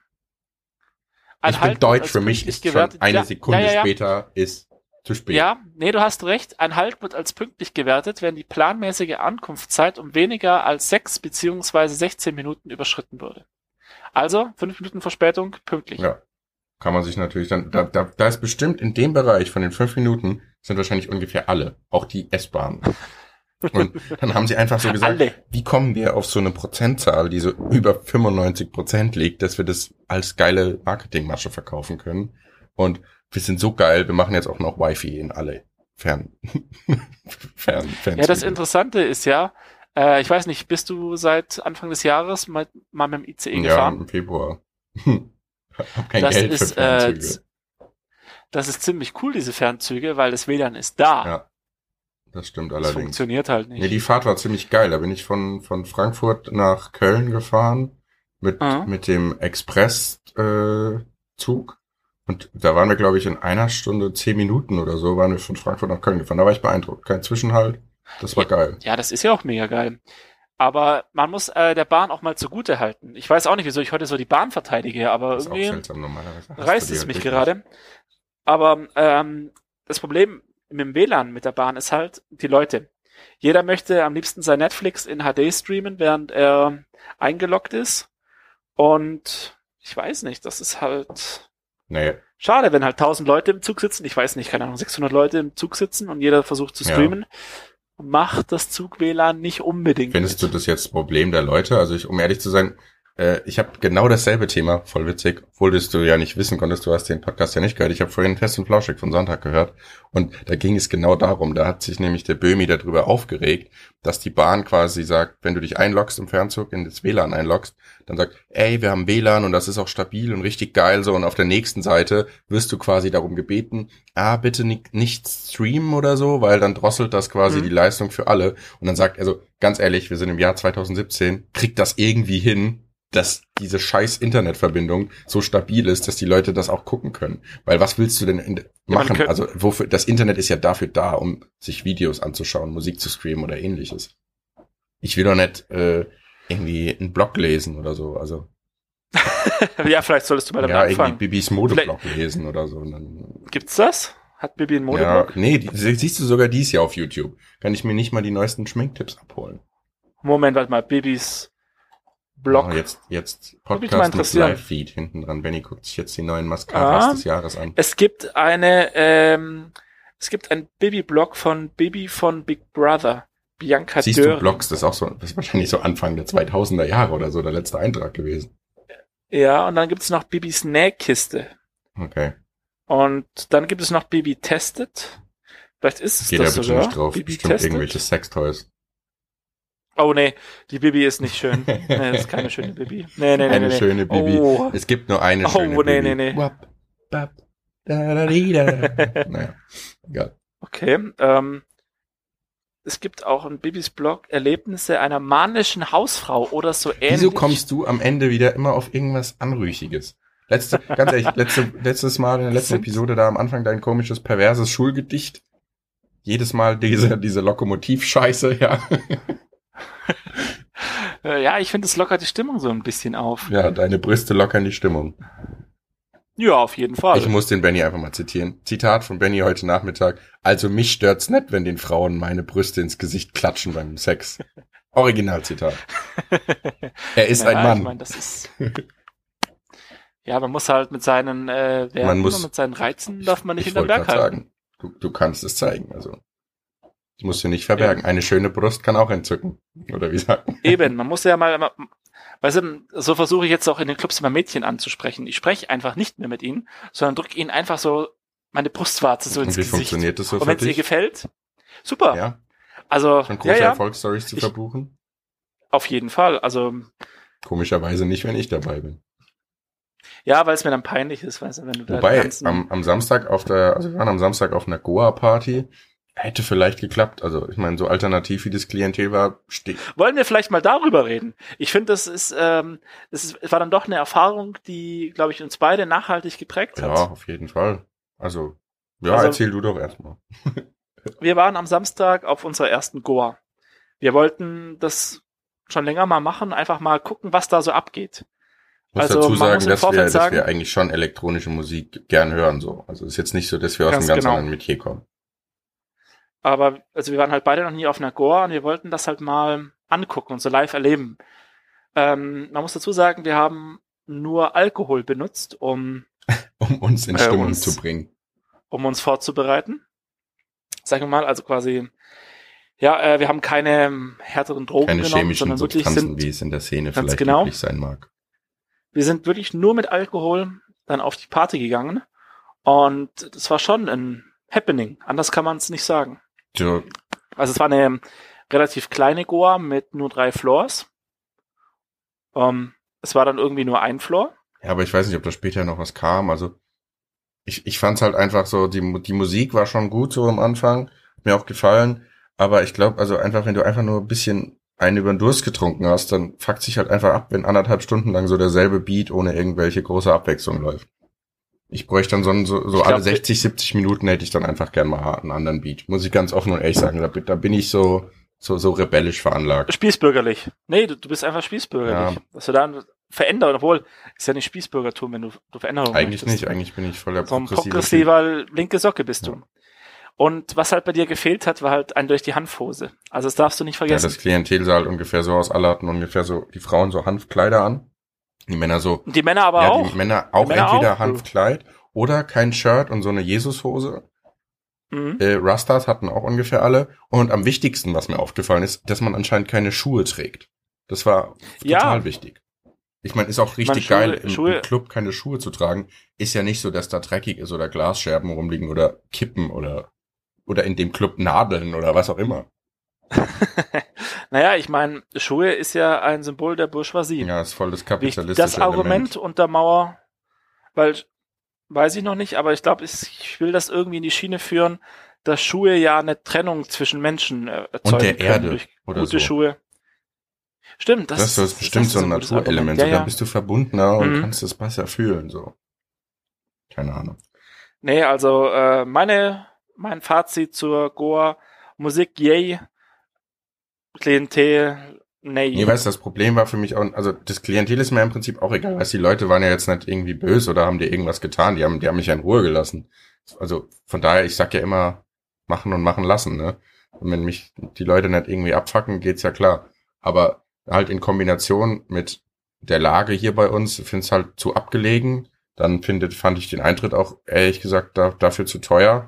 Ich ein bin Halt Deutsch, wird als für mich pünktlich ist schon gewertet. eine Ja, Sekunde ja, ja, ja. später ist zu spät. Ja, nee, du hast recht. Ein Halt wird als pünktlich gewertet, wenn die planmäßige Ankunftszeit um weniger als sechs beziehungsweise sechzehn Minuten überschritten wurde. Also, fünf Minuten Verspätung, pünktlich. Ja. Kann man sich natürlich dann, da, da, da ist bestimmt in dem Bereich von den fünf Minuten sind wahrscheinlich ungefähr alle, auch die S-Bahn. Und dann haben sie einfach so gesagt, Alle. wie kommen wir auf so eine Prozentzahl, die so über fünfundneunzig Prozent liegt, dass wir das als geile Marketingmasche verkaufen können. Und wir sind so geil, wir machen jetzt auch noch Wi-Fi in alle Fern, Fern, Fern. Ja, das Interessante ist ja, äh, ich weiß nicht, bist du seit Anfang des Jahres mal, mal mit dem I C E Ja, gefahren? im Februar. Hab kein Das Geld ist, für Fernzüge. äh, Das ist ziemlich cool, diese Fernzüge, weil das W L A N ist da. Ja, das stimmt Das allerdings. funktioniert halt nicht. Nee, die Fahrt war ziemlich geil. Da bin ich von, von Frankfurt nach Köln gefahren mit, Mhm. mit dem Express-Zug. Äh, Zug. Und da waren wir, glaube ich, in einer Stunde, zehn Minuten oder so, waren wir von Frankfurt nach Köln gefahren. Da war ich beeindruckt. Kein Zwischenhalt. Das war geil. Ja, das ist ja auch mega geil. Aber man muss äh, der Bahn auch mal zugute halten. Ich weiß auch nicht, wieso ich heute so die Bahn verteidige, aber Das ist auch irgendwie seltsam normalerweise. Hast reißt du die es halt mich wirklich. gerade. Aber ähm, das Problem mit dem W L A N mit der Bahn ist halt die Leute. Jeder möchte am liebsten sein Netflix in H D streamen, während er eingeloggt ist. Und ich weiß nicht, das ist halt Nee, schade, wenn halt tausend Leute im Zug sitzen. Ich weiß nicht, keine Ahnung, sechshundert Leute im Zug sitzen und jeder versucht zu Ja. streamen. Macht das Zug-W L A N nicht unbedingt. findest du mit. das jetzt Problem der Leute? Also ich, um ehrlich zu sein, äh, ich habe genau dasselbe Thema, voll witzig, obwohl das du ja nicht wissen konntest, du hast den Podcast ja nicht gehört. Ich habe vorhin Fest und Flauschig von Sonntag gehört und da ging es genau darum, da hat sich nämlich der Böhmi darüber aufgeregt, dass die Bahn quasi sagt, wenn du dich einloggst im Fernzug, in das W L A N einloggst, dann sagt, ey, wir haben W L A N und das ist auch stabil und richtig geil so und auf der nächsten Seite wirst du quasi darum gebeten, ah, bitte nicht, nicht streamen oder so, weil dann drosselt das quasi Mhm. die Leistung für alle und dann sagt er so, ganz ehrlich, wir sind im Jahr zwanzig siebzehn, kriegt das irgendwie hin, dass diese scheiß Internetverbindung so stabil ist, dass die Leute das auch gucken können. Weil was willst du denn in, Ja, man machen? könnt- Also wofür? Das Internet ist ja dafür da, um sich Videos anzuschauen, Musik zu streamen oder ähnliches. Ich will doch nicht äh, irgendwie einen Blog lesen oder so. Also Ja, vielleicht solltest du mal damit ja, irgendwie anfangen. Bibis Modeblog lesen oder so. Und dann, Gibt's das? Hat Bibi einen ja, Modeblog? nee, die, siehst du sogar dies Jahr auf YouTube. Kann ich mir nicht mal die neuesten Schminktipps abholen. Moment, warte mal, Bibis Blog. Oh, jetzt jetzt Würde mich mal Podcast mit interessieren. Live-Feed hinten dran. Benny guckt sich jetzt die neuen Mascaras Ah. des Jahres an. Es gibt eine ähm, Es gibt einen Bibi-Blog von Bibi von Big Brother. Bianca Siehst Döring. du Blogs, das ist auch so, das ist wahrscheinlich so Anfang der zweitausender Jahre oder so der letzte Eintrag gewesen. Ja, und dann gibt es noch Bibis Nähkiste. Okay. Und dann gibt es noch Bibi Tested. Vielleicht ist es Geht da das bitte sogar. nicht drauf. Bibi Bestimmt Tested. irgendwelche Sextoys. Oh nee, die Bibi ist nicht schön. Nee, das ist keine schöne Bibi. Nee, nee, nee, Eine nee. schöne Bibi. Oh. Es gibt nur eine Oh, schöne nee, Bibi. nee, nee. Wap, bap, da, da, di, da. Naja, egal. Okay, ähm, es gibt auch in Bibis Blog Erlebnisse einer manischen Hausfrau oder so ähnlich. Wieso kommst du am Ende wieder immer auf irgendwas Anrüchiges? Letzte, ganz ehrlich, letzte, letztes Mal in der letzten Sind- Episode da am Anfang dein komisches, perverses Schulgedicht. Jedes Mal diese, diese Lokomotivscheiße, ja. Äh, ja, ich finde, es lockert die Stimmung so ein bisschen auf. Ja, deine Brüste lockern die Stimmung. Ja, auf jeden Fall. Ich muss den Benny einfach mal zitieren. Zitat von Benny heute Nachmittag. Also mich stört's nicht, wenn den Frauen meine Brüste ins Gesicht klatschen beim Sex. Originalzitat. Er ist naja, ein Mann. Ich mein, das ist ja, man muss halt mit seinen äh, Werten Man muss- und mit seinen Reizen darf man nicht Ich hinterm wollte Berg gerade halten. sagen, du, du kannst es zeigen. Also, das musst du nicht verbergen. Eine schöne Brust kann auch entzücken. Oder wie sagt man? Eben, man muss ja mal, mal weißt du, so versuche ich jetzt auch in den Clubs immer Mädchen anzusprechen. Ich spreche einfach nicht mehr mit ihnen, sondern drücke ihnen einfach so meine Brustwarze so ins Und wie Gesicht. funktioniert das so Und für wenn es ihr dich? gefällt, super. Ja, Also, schon ja, große ja, Erfolgsstories zu Ich- verbuchen? auf jeden Fall. Also, Komischerweise nicht, wenn ich dabei bin. ja, weil es mir dann peinlich ist, weißt du, wenn du da Wobei, die ganzen, am, am Samstag auf der, also wir waren am Samstag auf einer Goa-Party, hätte vielleicht geklappt. Also ich meine, so alternativ wie das Klientel war, steht. wollen wir vielleicht mal darüber reden? Ich finde, das ist, ähm, das ist, es war dann doch eine Erfahrung, die, glaube ich, uns beide nachhaltig geprägt Ja, hat. auf jeden Fall. Also, ja, Also- erzähl du doch erstmal. Wir waren am Samstag auf unserer ersten Goa. Wir wollten das schon länger mal machen, einfach mal gucken, was da so abgeht. Ich muss Also, dazu man sagen, muss im dass wir, Vorfeld dass sagen- wir eigentlich schon elektronische Musik gern hören, so. Also es ist jetzt nicht so, dass wir aus Ganz einem ganz genau. anderen Metier kommen. Aber also wir waren halt beide noch nie auf einer Goa und wir wollten das halt mal angucken und so live erleben. Ähm, man muss dazu sagen, wir haben nur Alkohol benutzt, um, Um uns in Äh, Stimmung uns- zu bringen. um uns vorzubereiten. Sagen wir mal, also quasi, ja, äh, wir haben keine ähm, härteren Drogen Keine genommen, chemischen sondern wirklich Substanzen, sind, wie es in der Szene ganz vielleicht genau. üblich sein mag. wir sind wirklich nur mit Alkohol dann auf die Party gegangen und das war schon ein Happening. Anders kann man es nicht sagen. So, Also es war eine relativ kleine Goa mit nur drei Floors. Ähm, es war dann irgendwie nur ein Floor. ja, aber ich weiß nicht, ob da später noch was kam. Also ich, ich fand's halt einfach so, die, Mu- die Musik war schon gut so am Anfang, hat mir auch gefallen. Aber ich glaube, also einfach, wenn du einfach nur ein bisschen einen über den Durst getrunken hast, dann fuckt sich halt einfach ab, wenn anderthalb Stunden lang so derselbe Beat ohne irgendwelche große Abwechslung läuft. Ich bräuchte dann so, so, so Ich alle glaub, sechzig, siebzig Minuten hätte ich dann einfach gern mal einen anderen Beat. Muss ich ganz offen und ehrlich sagen, da, bin- da bin ich so, so, so rebellisch veranlagt. Spießbürgerlich. Nee, du, du bist einfach spießbürgerlich. Ja. Dass du da verändern, obwohl, ist ja nicht Spießbürgertum, wenn du, du Veränderungen Eigentlich möchtest. nicht, eigentlich bin ich voller So ein progressiver Typ. progressiver linke Socke bist Ja. du. Und was halt bei dir gefehlt hat, war halt eindeutig die Hanfhose. Also das darfst du nicht Ja, vergessen. das Klientel sah halt ungefähr so aus, alle hatten ungefähr so, die Frauen so Hanfkleider an, die Männer so, Und die Männer aber ja, auch. die Männer auch Männer entweder auch. Hanfkleid oder kein Shirt und so eine Jesushose. Mhm. Äh, Rastas hatten auch ungefähr alle. Und am wichtigsten, was mir aufgefallen ist, dass man anscheinend keine Schuhe trägt. Das war Ja. total wichtig. Ich meine, ist auch richtig Schuhe- geil, im, Schuhe- im Club keine Schuhe zu tragen. Ist ja nicht so, dass da dreckig ist oder Glasscherben rumliegen oder Kippen oder oder in dem Club Nadeln oder was auch immer. Naja, ich meine, Schuhe ist ja ein Symbol der Bourgeoisie. Ja, ist voll das Wie ich kapitalistische das Argument Element. untermauer, weil, weiß ich noch nicht, aber ich glaube, ich will das irgendwie in die Schiene führen, dass Schuhe ja eine Trennung zwischen Menschen äh, erzeugen Und der können Erde durch oder gute so. Schuhe. Stimmt, das, Das, das ist bestimmt so ein gutes Naturelement. Argument. Ja, So, ja. Da bist du verbundener und Mhm. kannst es besser fühlen. So, keine Ahnung. Nee, also äh, meine mein Fazit zur Goa, Musik yay, Klientel nee. Nee, weißt du, das Problem war für mich auch, also das Klientel ist mir im Prinzip auch egal. Weißt du, die Leute waren ja jetzt nicht irgendwie böse oder haben dir irgendwas getan. Die haben, die haben mich ja in Ruhe gelassen. Also von daher, ich sag ja immer, machen und machen lassen, ne? Und wenn mich die Leute nicht irgendwie abfacken, geht's ja klar. Aber halt in Kombination mit der Lage hier bei uns, find's halt zu abgelegen. Dann findet, fand ich den Eintritt auch, ehrlich gesagt, da, dafür zu teuer.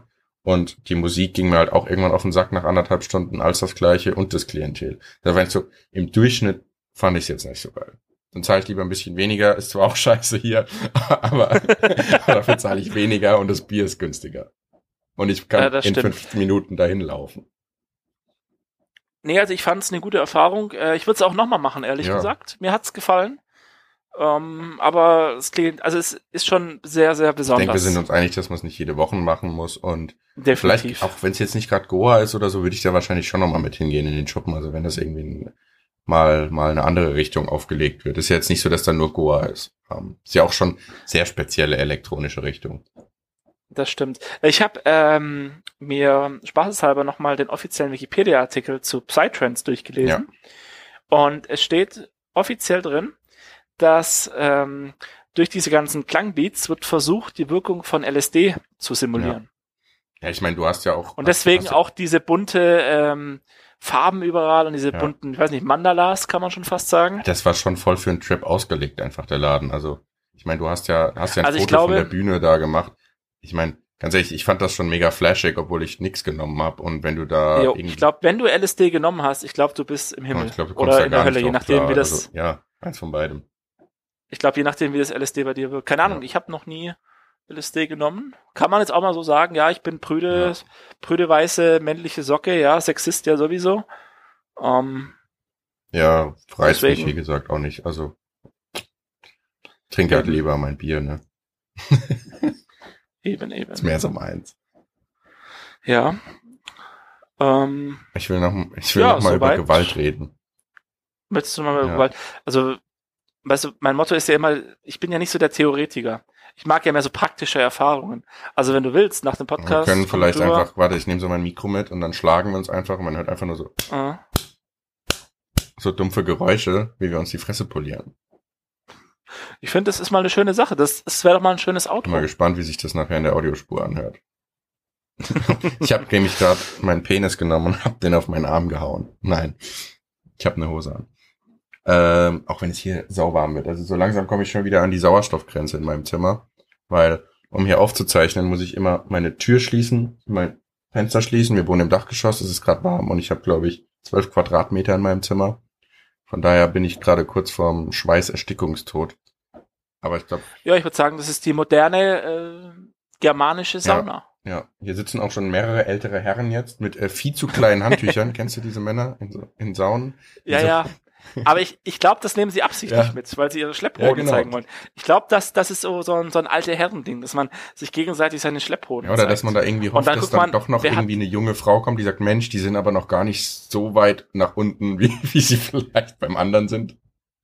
Und die Musik ging mir halt auch irgendwann auf den Sack nach anderthalb Stunden als das Gleiche und das Klientel. Da war ich so, im Durchschnitt fand ich es jetzt nicht so geil. Dann zahle ich lieber ein bisschen weniger, ist zwar auch scheiße hier, aber, aber dafür zahle ich weniger und das Bier ist günstiger. Und ich kann Ja, in stimmt. fünf Minuten dahin laufen. Nee, also ich fand es eine gute Erfahrung. Äh, ich würde es auch nochmal machen, ehrlich Ja. gesagt. Mir hat's gefallen. Ähm, aber es klingt, also es ist schon sehr, sehr Ich besonders. denke, wir sind uns einig, dass man es nicht jede Woche machen muss und Definitiv. vielleicht, auch wenn es jetzt nicht gerade Goa ist oder so, würde ich da wahrscheinlich schon nochmal mit hingehen in den Schuppen. Also wenn das irgendwie ein, mal mal eine andere Richtung aufgelegt wird. Ist ja jetzt nicht so, dass da nur Goa ist. Ähm, ist ja auch schon sehr spezielle elektronische Richtung. Das stimmt. Ich habe ähm, mir spaßeshalber nochmal den offiziellen Wikipedia-Artikel zu Psytrance durchgelesen. Ja. Und es steht offiziell drin, dass ähm, durch diese ganzen Klangbeats wird versucht, die Wirkung von L S D zu simulieren. Ja, ja ich meine, du hast ja auch... Und deswegen hast, hast auch diese bunte ähm, Farben überall und diese ja. bunten, ich weiß nicht, Mandalas kann man schon fast sagen. Das war schon voll für einen Trip ausgelegt, einfach der Laden. Also ich meine, du hast ja hast ja ein also Foto glaube, von der Bühne da gemacht. Ich meine, ganz ehrlich, ich fand das schon mega flashig, obwohl ich nichts genommen habe. Und wenn du da jo, irgendwie... Ich glaube, wenn du L S D genommen hast, ich glaube, du bist im Himmel. Ich glaub, du kommst oder da in gar der Hölle, nicht je drauf nachdem, klar. wie das... Also, ja, eins von beidem. Ich glaube, je nachdem, wie das L S D bei dir wirkt. Keine Ahnung, Ja. ich habe noch nie L S D genommen. Kann man jetzt auch mal so sagen, ja, ich bin prüde, Ja. prüde weiße männliche Socke, ja, Sexist ja sowieso. Ähm, Ja, reizt mich, deswegen. wie gesagt, auch nicht. Also trinke halt lieber mein Bier, ne? eben, eben. Ist mehr so meins. Ja. Ähm, Ich will noch, ich will Ja, noch mal über soweit. Gewalt reden. möchtest du mal Ja. Gewalt? Also, weißt du, mein Motto ist ja immer, ich bin ja nicht so der Theoretiker. Ich mag ja mehr so praktische Erfahrungen. Also, wenn du willst, nach dem Wir Podcast. können komm vielleicht drüber. einfach, warte, ich nehme so mein Mikro mit und dann schlagen wir uns einfach und man hört einfach nur so, Äh, so dumpfe Geräusche, wie wir uns die Fresse polieren. ich finde, das ist mal eine schöne Sache. Das, das wäre doch mal ein schönes Bin mal Outro. gespannt, wie sich das nachher in der Audiospur anhört. Ich habe nämlich gerade meinen Penis genommen und hab den auf meinen Arm gehauen. Nein, ich habe eine Hose an. Ähm, auch wenn es hier sauwarm wird. Also so langsam komme ich schon wieder an die Sauerstoffgrenze in meinem Zimmer, weil um hier aufzuzeichnen, muss ich immer meine Tür schließen, mein Fenster schließen. Wir wohnen im Dachgeschoss, es ist gerade warm und ich habe, glaube ich, zwölf Quadratmeter in meinem Zimmer. Von daher bin ich gerade kurz vorm Schweißerstickungstod. Aber ich glaube, Ja, ich würde sagen, das ist die moderne äh, germanische Sauna. ja, hier sitzen auch schon mehrere ältere Herren jetzt mit äh, viel zu kleinen Handtüchern. Kennst du diese Männer in, so, in Saunen? Ja, Diese- ja. Aber ich, ich glaube, das nehmen sie absichtlich Ja. mit, weil sie ihre Schlepphoden Ja, genau. zeigen wollen. Ich glaube, das, das ist so, so ein, so ein alte Herrending, dass man sich gegenseitig seine Schlepphoden Ja, oder zeigt. dass man da irgendwie Und hofft, dann dass guckt dann man, doch noch wer hat- irgendwie eine junge Frau kommt, die sagt, Mensch, die sind aber noch gar nicht so weit nach unten, wie, wie sie vielleicht beim anderen sind.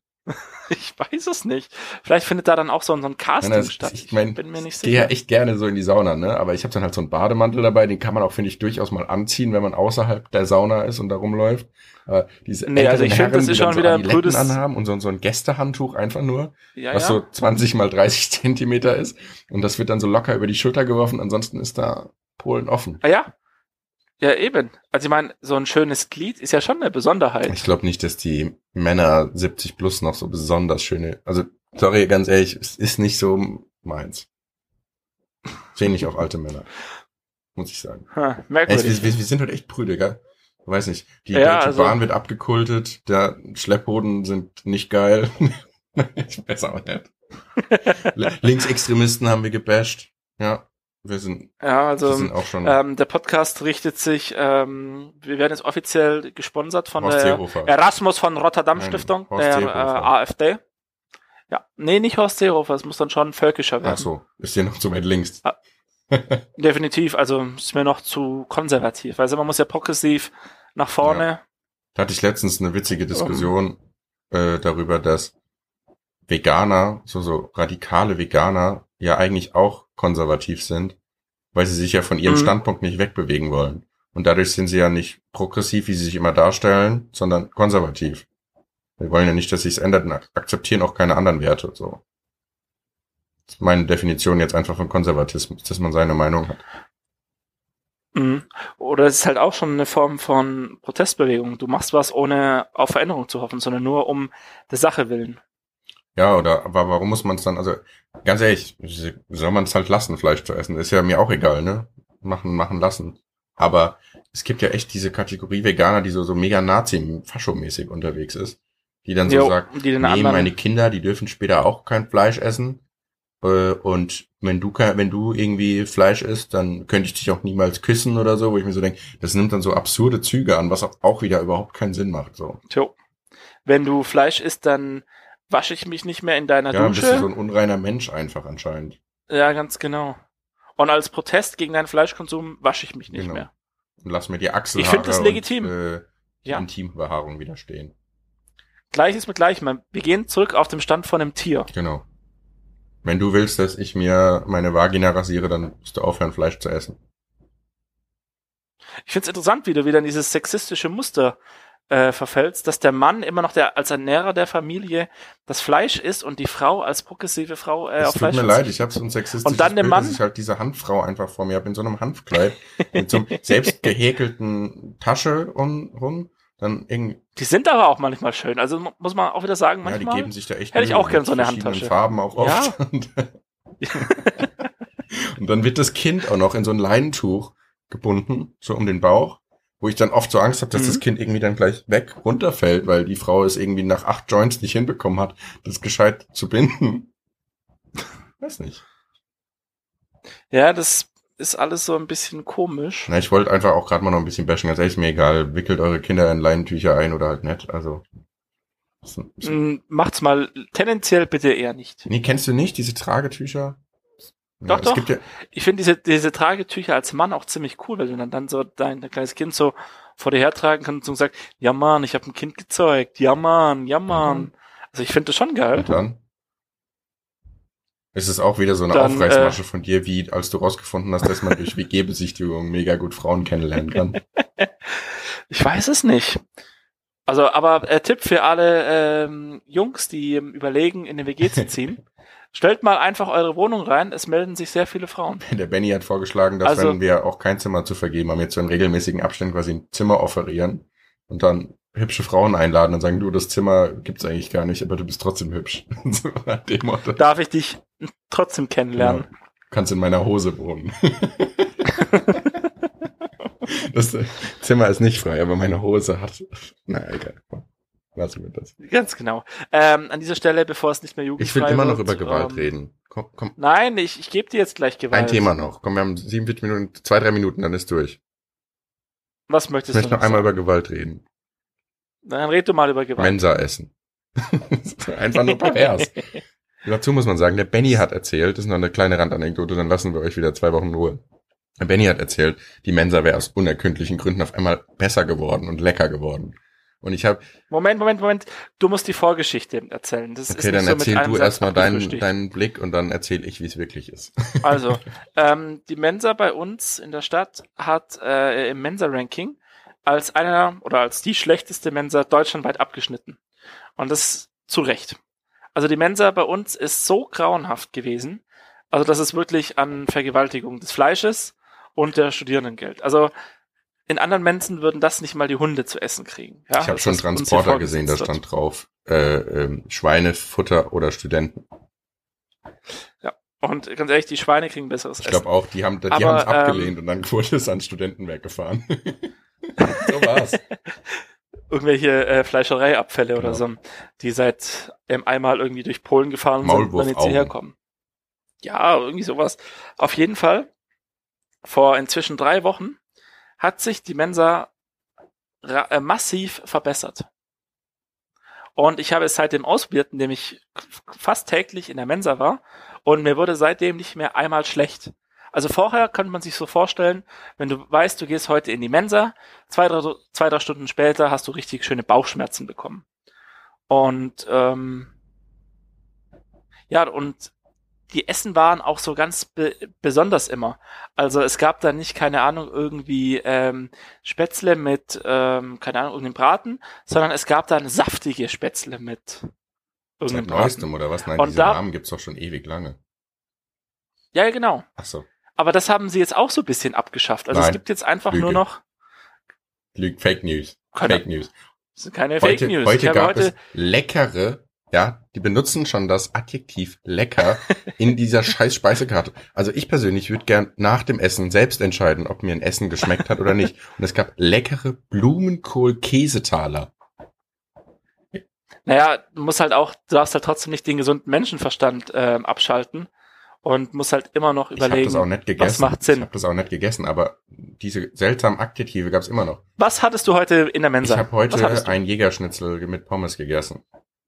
Ich weiß es nicht. Vielleicht findet da dann auch so, ein- so ein Casting Nein, das- statt. ich mein, bin mir nicht Ich gehe ja sicher. echt gerne so in die Sauna, ne? Aber ich habe dann halt so einen Bademantel dabei, den kann man auch, finde ich, durchaus mal anziehen, wenn man außerhalb der Sauna ist und da rumläuft. Aber diese Nee, also älteren ich finde, Herren, das die ist dann schon so wieder ein Adiletten blödes- anhaben und so, so ein Gästehandtuch einfach nur, Ja, was ja. so zwanzig mal dreißig Zentimeter ist. Und das wird dann so locker über die Schulter geworfen, ansonsten ist da Polen offen. Ah, ja. Ja, eben. Also ich meine, so ein schönes Glied ist ja schon eine Besonderheit. Ich glaube nicht, dass die Männer siebzig plus noch so besonders schöne, also sorry, ganz ehrlich, es ist nicht so meins. Steh nicht auf alte Männer, muss ich sagen. Ha, Ey, merkwürdig. wir, wir, wir sind heute echt prüde, gell? Ich weiß nicht, die Ja, Deutsche also- Bahn wird abgekultet, der Schlepphoden sind nicht geil. Ich weiß auch nicht. L- Linksextremisten haben wir gebasht. Ja, wir sind, ja, wir also sind auch schon ähm, der Podcast richtet sich, ähm, wir werden jetzt offiziell gesponsert von Horst der Seehofer. Erasmus von Rotterdam Nein, Stiftung, Horst der äh, Seehofer. AfD. Ja, nee, nicht Horst Seehofer, es muss dann schon völkischer werden. Ach so, ist hier noch zu weit links. Definitiv, also ist mir noch zu konservativ. Also man muss ja progressiv nach vorne. Da hatte ich letztens eine witzige Diskussion äh, darüber, dass Veganer, so so radikale Veganer, ja eigentlich auch konservativ sind, weil sie sich ja von ihrem Mhm. Standpunkt nicht wegbewegen wollen. Und dadurch sind sie ja nicht progressiv, wie sie sich immer darstellen, sondern konservativ. Wir wollen ja nicht, dass sich's ändert und akzeptieren auch keine anderen Werte. So. Das ist meine Definition jetzt einfach von Konservatismus, dass man seine Meinung hat. Mhm. Oder es ist halt auch schon eine Form von Protestbewegung. Du machst was, ohne auf Veränderung zu hoffen, sondern nur um der Sache willen. Ja, oder aber warum muss man es dann, also ganz ehrlich, soll man es halt lassen, Fleisch zu essen? Ist ja mir auch egal, ne? machen, machen lassen. Aber es gibt ja echt diese Kategorie Veganer, die so, so mega Nazi-Fascho-mäßig unterwegs ist. Die dann so Jo, sagt, die den nee, anderen- meine Kinder, die dürfen später auch kein Fleisch essen. Äh, und wenn du kein, wenn du irgendwie Fleisch isst, dann könnte ich dich auch niemals küssen oder so, wo ich mir so denke, das nimmt dann so absurde Züge an, was auch, auch wieder überhaupt keinen Sinn macht, so. Tjo. Wenn du Fleisch isst, dann wasche ich mich nicht mehr in deiner Ja, dann bist du Dusche. so ein unreiner Mensch einfach anscheinend. Ja, ganz genau. Und als Protest gegen deinen Fleischkonsum wasche ich mich nicht Genau. mehr. Und lass mir die Achselhaare Ich finde das legitim. und äh, die Ja. Intimbehaarung wieder stehen. Gleiches mit Gleichem. Wir gehen zurück auf den Stand von einem Tier. Genau. Wenn du willst, dass ich mir meine Vagina rasiere, dann musst du aufhören, Fleisch zu essen. Ich finde es interessant, wie du wieder in dieses sexistische Muster äh, verfällst, dass der Mann immer noch der als Ernährer der Familie das Fleisch isst und die Frau als progressive Frau äh, Es auf tut Fleisch mir verzichtet. leid, ich habe so ein sexistisches Und dann der Bild, Mann- dass ich halt diese Hanffrau einfach vor mir habe, in so einem Hanfkleid, mit so einem selbst gehäkelten Tasche rum, rum dann irgendwie, Die sind aber auch manchmal schön. Also mu- muss man auch wieder sagen, ja, die manchmal. geben sich da echt hätte ich Mühe auch gern mit so eine verschiedenen Handtasche. Farben auch oft. Und, und dann wird das Kind auch noch in so ein Leinentuch gebunden, so um den Bauch, wo ich dann oft so Angst habe, dass Mhm. das Kind irgendwie dann gleich weg runterfällt, weil die Frau es irgendwie nach acht Joints nicht hinbekommen hat, das gescheit zu binden. Weiß nicht. Ja, das ist alles so ein bisschen komisch. Na, ich wollte einfach auch gerade mal noch ein bisschen bashen. Ganz ehrlich, ist mir egal. Wickelt eure Kinder in Leinentücher ein oder halt nicht. Also. Das, das, Mm, Macht's mal tendenziell bitte eher nicht. nee, kennst du nicht diese Tragetücher? Doch, es doch. Gibt ja, Ich finde diese, diese Tragetücher als Mann auch ziemlich cool, weil du dann, dann so dein, dein kleines Kind so vor dir hertragen kannst und sagst, ja Mann, ich habe ein Kind gezeugt, ja Mann, ja Mann. Mhm. Also ich finde das schon geil. und dann ist es auch wieder so eine Dann, Aufreißmasche von dir, wie als du rausgefunden hast, dass man durch W G-Besichtigung mega gut Frauen kennenlernen kann. Ich weiß es nicht. Also, aber äh, Tipp für alle ähm, Jungs, die ähm, überlegen, in eine W G zu ziehen. Stellt mal einfach eure Wohnung rein, es melden sich sehr viele Frauen. Der Benny hat vorgeschlagen, dass Also- wenn wir auch kein Zimmer zu vergeben haben, jetzt so in regelmäßigen Abständen quasi ein Zimmer offerieren und dann hübsche Frauen einladen und sagen, du, das Zimmer gibt's eigentlich gar nicht, aber du bist trotzdem hübsch. So nach dem Motto. Darf ich dich trotzdem kennenlernen? Genau. Kannst in meiner Hose wohnen. Das Zimmer ist nicht frei, aber meine Hose hat. Na egal. Lassen wir das. Ganz genau. Ähm, an dieser Stelle, bevor es nicht mehr jugendfrei Ich will immer noch wird, über Gewalt ähm, reden. Komm, komm. Nein, ich, ich gebe dir jetzt gleich Gewalt. Ein Thema noch. Komm, wir haben siebenundvierzig Minuten, zwei, drei Minuten, dann ist durch. Was Ich möchtest möchte du noch einmal sagen? über Gewalt reden. Dann red du mal über Gewalt. Mensa essen. Einfach nur pervers. Dazu muss man sagen, der Benny hat erzählt, das ist noch eine kleine Randanekdote, dann lassen wir euch wieder zwei Wochen in Ruhe. Der Benny hat erzählt, die Mensa wäre aus unerkündlichen Gründen auf einmal besser geworden und lecker geworden. Und ich habe, Moment, Moment, Moment. Du musst die Vorgeschichte erzählen. Das ist okay, nicht dann so mit erzähl einem du Satz erstmal deinen, abgefrühstückt. deinen Blick und dann erzähl ich, wie es wirklich ist. Also, ähm, die Mensa bei uns in der Stadt hat äh, im Mensa-Ranking als einer oder als die schlechteste Mensa deutschlandweit abgeschnitten. Und das zu Recht. Also die Mensa bei uns ist so grauenhaft gewesen, also dass es wirklich an Vergewaltigung des Fleisches und der Studierendengeld. Also in anderen Mensen würden das nicht mal die Hunde zu essen kriegen. Ja, ich habe das schon ist uns hier Transporter gesehen, da vorgesetzt wird. stand drauf, äh, ähm, Schweinefutter oder Studenten. Und ganz ehrlich, die Schweine kriegen besseres Ich glaube auch, die haben die Aber, haben es ähm, abgelehnt und dann wurde es an Studenten weggefahren. So war's. Irgendwelche äh, Fleischereiabfälle oder Genau. so, die seit ähm, einmal irgendwie durch Polen gefahren sind, Maulwurf damit sie Augen. herkommen. Ja, irgendwie sowas. Auf jeden Fall, vor inzwischen drei Wochen hat sich die Mensa ra- äh, massiv verbessert. Und ich habe es seitdem ausprobiert, indem ich fast täglich in der Mensa war und mir wurde seitdem nicht mehr einmal schlecht. Also vorher könnte man sich so vorstellen, wenn du weißt, du gehst heute in die Mensa, zwei, drei, zwei, drei Stunden später hast du richtig schöne Bauchschmerzen bekommen. Und ähm, ja, und die Essen waren auch so ganz be besonders immer. Also es gab da nicht, keine Ahnung, irgendwie ähm, Spätzle mit, ähm, keine Ahnung, irgendeinem Braten, sondern es gab da eine saftige Spätzle mit Seit irgendeinem Braten. neuestem oder was? Nein, Und diese da- Namen gibt's doch schon ewig lange. Ja, ja, genau. Ach so. Aber das haben sie jetzt auch so ein bisschen abgeschafft. Also Nein, es gibt jetzt einfach Lüge. nur noch Lüg, Fake News. Keine- Fake News. das sind keine Heute, Fake News. heute ich habe gab heute es leckere Ja, die benutzen schon das Adjektiv lecker in dieser scheiß Speisekarte. Also ich persönlich würde gern nach dem Essen selbst entscheiden, ob mir ein Essen geschmeckt hat oder nicht. Und es gab leckere Blumenkohl-Käsetaler. Naja, du musst halt auch, du darfst halt trotzdem nicht den gesunden Menschenverstand ähm, abschalten und musst halt immer noch überlegen, ich hab das auch nicht gegessen. Was macht Sinn. Ich habe das auch nicht gegessen, aber diese seltsamen Adjektive gab's immer noch. Was hattest du heute in der Mensa? Ich habe heute ein Jägerschnitzel mit Pommes gegessen.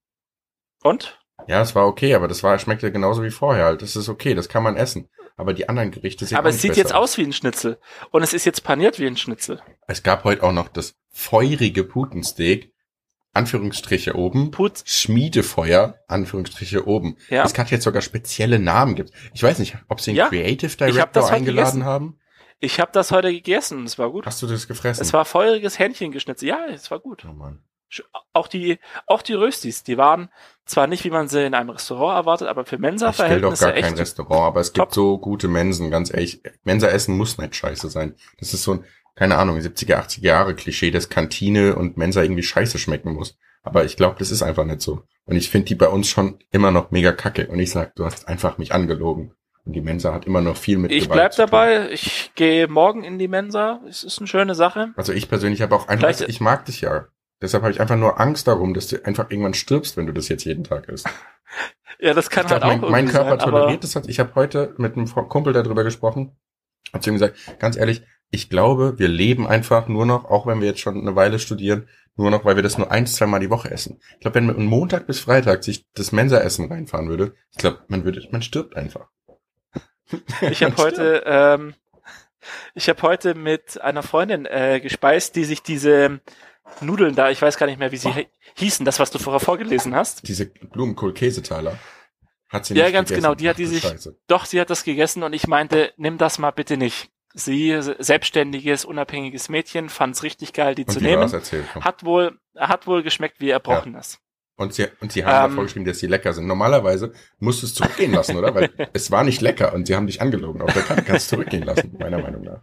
Und? Ja, es war okay, aber das war schmeckte genauso wie vorher halt. Das ist okay, das kann man essen. Aber die anderen Gerichte sehen Aber auch es nicht sieht besser jetzt aus wie ein Schnitzel. Und es ist jetzt paniert wie ein Schnitzel. Es gab heute auch noch das feurige Putensteak, Anführungsstriche oben, Put. Schmiedefeuer, Anführungsstriche oben. Ja. Es hat jetzt sogar spezielle Namen gibt. Ich weiß nicht, ob sie einen Ja, Creative ich hab Director das heute eingeladen gegessen. haben. Ich habe das heute gegessen, es war gut. Hast du das gefressen? Es war feuriges Hähnchengeschnitzel. Ja, es war gut. Oh Mann. Auch die, auch die Röstis, die waren zwar nicht, wie man sie in einem Restaurant erwartet, aber für Ich will doch Mensa-Verhältnisse gar kein echt. Restaurant, aber es top. gibt so gute Mensen, ganz ehrlich. Mensa-Essen muss nicht scheiße sein. Das ist so ein, keine Ahnung, siebziger, achtziger Jahre Klischee, dass Kantine und Mensa irgendwie scheiße schmecken muss. Aber ich glaube, das ist einfach nicht so. Und ich finde die bei uns schon immer noch mega kacke. Und ich sag, du hast einfach mich angelogen. Und die Mensa hat immer noch viel mit Ich Gewalt bleib zu tun. dabei, ich gehe morgen in die Mensa. Es ist eine schöne Sache. Also ich persönlich habe auch einfach, Vielleicht- ich mag dich ja. Deshalb habe ich einfach nur Angst darum, dass du einfach irgendwann stirbst, wenn du das jetzt jeden Tag isst. Ja, das kann Ich halt glaube, auch mein, mein irgendwie Körper sein, aber toleriert das halt. Ich habe heute mit einem Kumpel darüber gesprochen. Hab zu ihm gesagt, ganz ehrlich, ich glaube, wir leben einfach nur noch, auch wenn wir jetzt schon eine Weile studieren, nur noch, weil wir das nur ein, zwei Mal die Woche essen. Ich glaube, wenn man von Montag bis Freitag sich das Mensa-Essen reinfahren würde, ich glaube, man würde, man stirbt einfach. ich habe heute, ähm, ich habe heute mit einer Freundin äh, gespeist, die sich diese Nudeln da, ich weiß gar nicht mehr, wie sie he- hießen, das, was du vorher vorgelesen hast. Diese Blumenkohl-Käsetaler hat sie Ja, nicht ganz gegessen. genau, die hat Ach, die du sich- Scheiße. Doch, sie hat das gegessen und ich meinte, nimm das mal bitte nicht. Sie, selbstständiges, unabhängiges Mädchen, fand's richtig geil, die Und zu wie nehmen. war's? Erzähl, komm. Hat wohl, hat wohl geschmeckt wie Erbrochenes. Und sie, und sie haben Ähm, davor geschrieben, dass sie lecker sind. Normalerweise musst du es zurückgehen lassen, oder? Weil es war nicht lecker und sie haben dich angelogen. Auf der Karte kannst du zurückgehen lassen, meiner Meinung nach.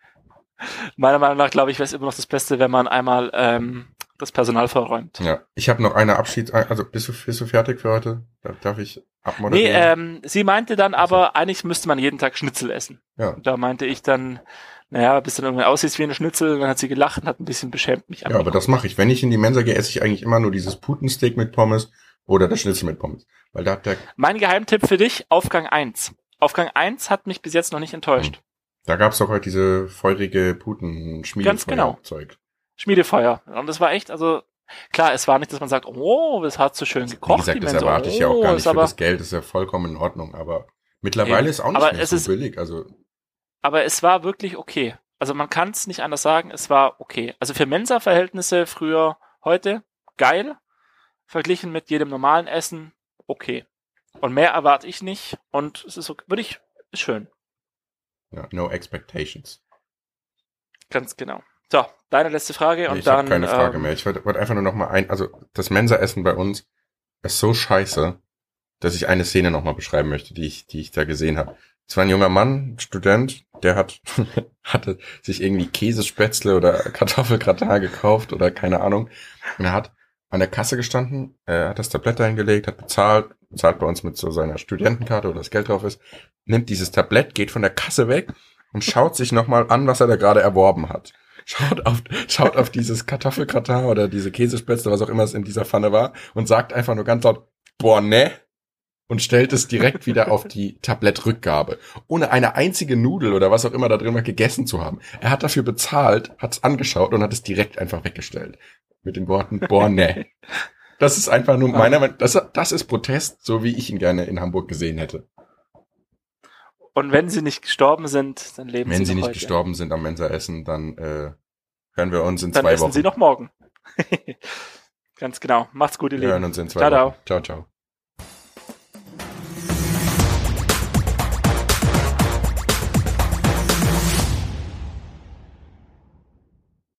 Meiner Meinung nach, glaube ich, wäre es immer noch das Beste, wenn man einmal ähm, das Personal verräumt. Ja, ich habe noch eine Abschieds... Also, bist du, bist du fertig für heute? Darf, darf ich Nee, abmoderieren? ähm, sie meinte dann aber, eigentlich müsste man jeden Tag Schnitzel essen. Ja. Und da meinte ich dann, naja, bis dann irgendwie aussiehst wie eine Schnitzel, dann hat sie gelacht und hat ein bisschen beschämt mich Ja, aber das mache ich. Wenn ich in die Mensa gehe, esse ich eigentlich immer nur dieses Putensteak mit Pommes oder das Schnitzel mit Pommes. Weil da hat der... Mein Geheimtipp für dich, Aufgang eins. Aufgang eins hat mich bis jetzt noch nicht enttäuscht. Da gab's doch heute diese feurige Ganz genau. Puten-Schmiedefeuer-Zeug. Schmiedefeuer. Und das war echt, also, klar, es war nicht, dass man sagt, oh, das hat so schön Wie gekocht. gesagt, die das Mensa. erwarte ich ja auch Oh, gar nicht ist für aber, das Geld. Das ist ja vollkommen in Ordnung. Aber mittlerweile Eben. ist auch nicht Aber mehr es so ist- billig. Also aber es war wirklich okay. Also man kann es nicht anders sagen, es war okay. Also für Mensa-Verhältnisse früher, heute, geil. Verglichen mit jedem normalen Essen, okay. Und mehr erwarte ich nicht. Und es ist okay, würde ich, ist schön. ja, no expectations. Ganz genau. So, deine letzte Frage Nee, und ich dann. habe keine Frage ähm, mehr. Ich wollte wollte einfach nur noch mal ein, also das Mensa-Essen bei uns ist so scheiße, dass ich eine Szene noch mal beschreiben möchte, die ich, die ich da gesehen habe. Es war ein junger Mann, Student, der hat hatte sich irgendwie Käsespätzle oder Kartoffelgratin gekauft oder keine Ahnung. Und er hat an der Kasse gestanden, er hat das Tablett hingelegt, hat bezahlt, bezahlt bei uns mit so seiner Studentenkarte, wo das Geld drauf ist, nimmt dieses Tablett, geht von der Kasse weg und schaut sich noch mal an, was er da gerade erworben hat. Schaut auf, schaut auf dieses Kartoffelgratin oder diese Käsespätzle, was auch immer es in dieser Pfanne war, und sagt einfach nur ganz laut, boah, ne? Und stellt es direkt wieder auf die Tablettrückgabe, ohne eine einzige Nudel oder was auch immer da drin war gegessen zu haben. Er hat dafür bezahlt, hat es angeschaut und hat es direkt einfach weggestellt. Mit den Worten, boah, ne. Das ist einfach nur meiner Meinung, das, das ist Protest, so wie ich ihn gerne in Hamburg gesehen hätte. Und wenn sie nicht gestorben sind, dann leben Wenn sie sie noch nicht heute. gestorben sind am Mensa-Essen, dann äh, hören wir uns in Dann zwei essen Wochen. sie noch morgen. Ganz genau. Macht's gut, ihr wir hören Lieben. uns in zwei Ciao, Wochen. Ciao, ciao.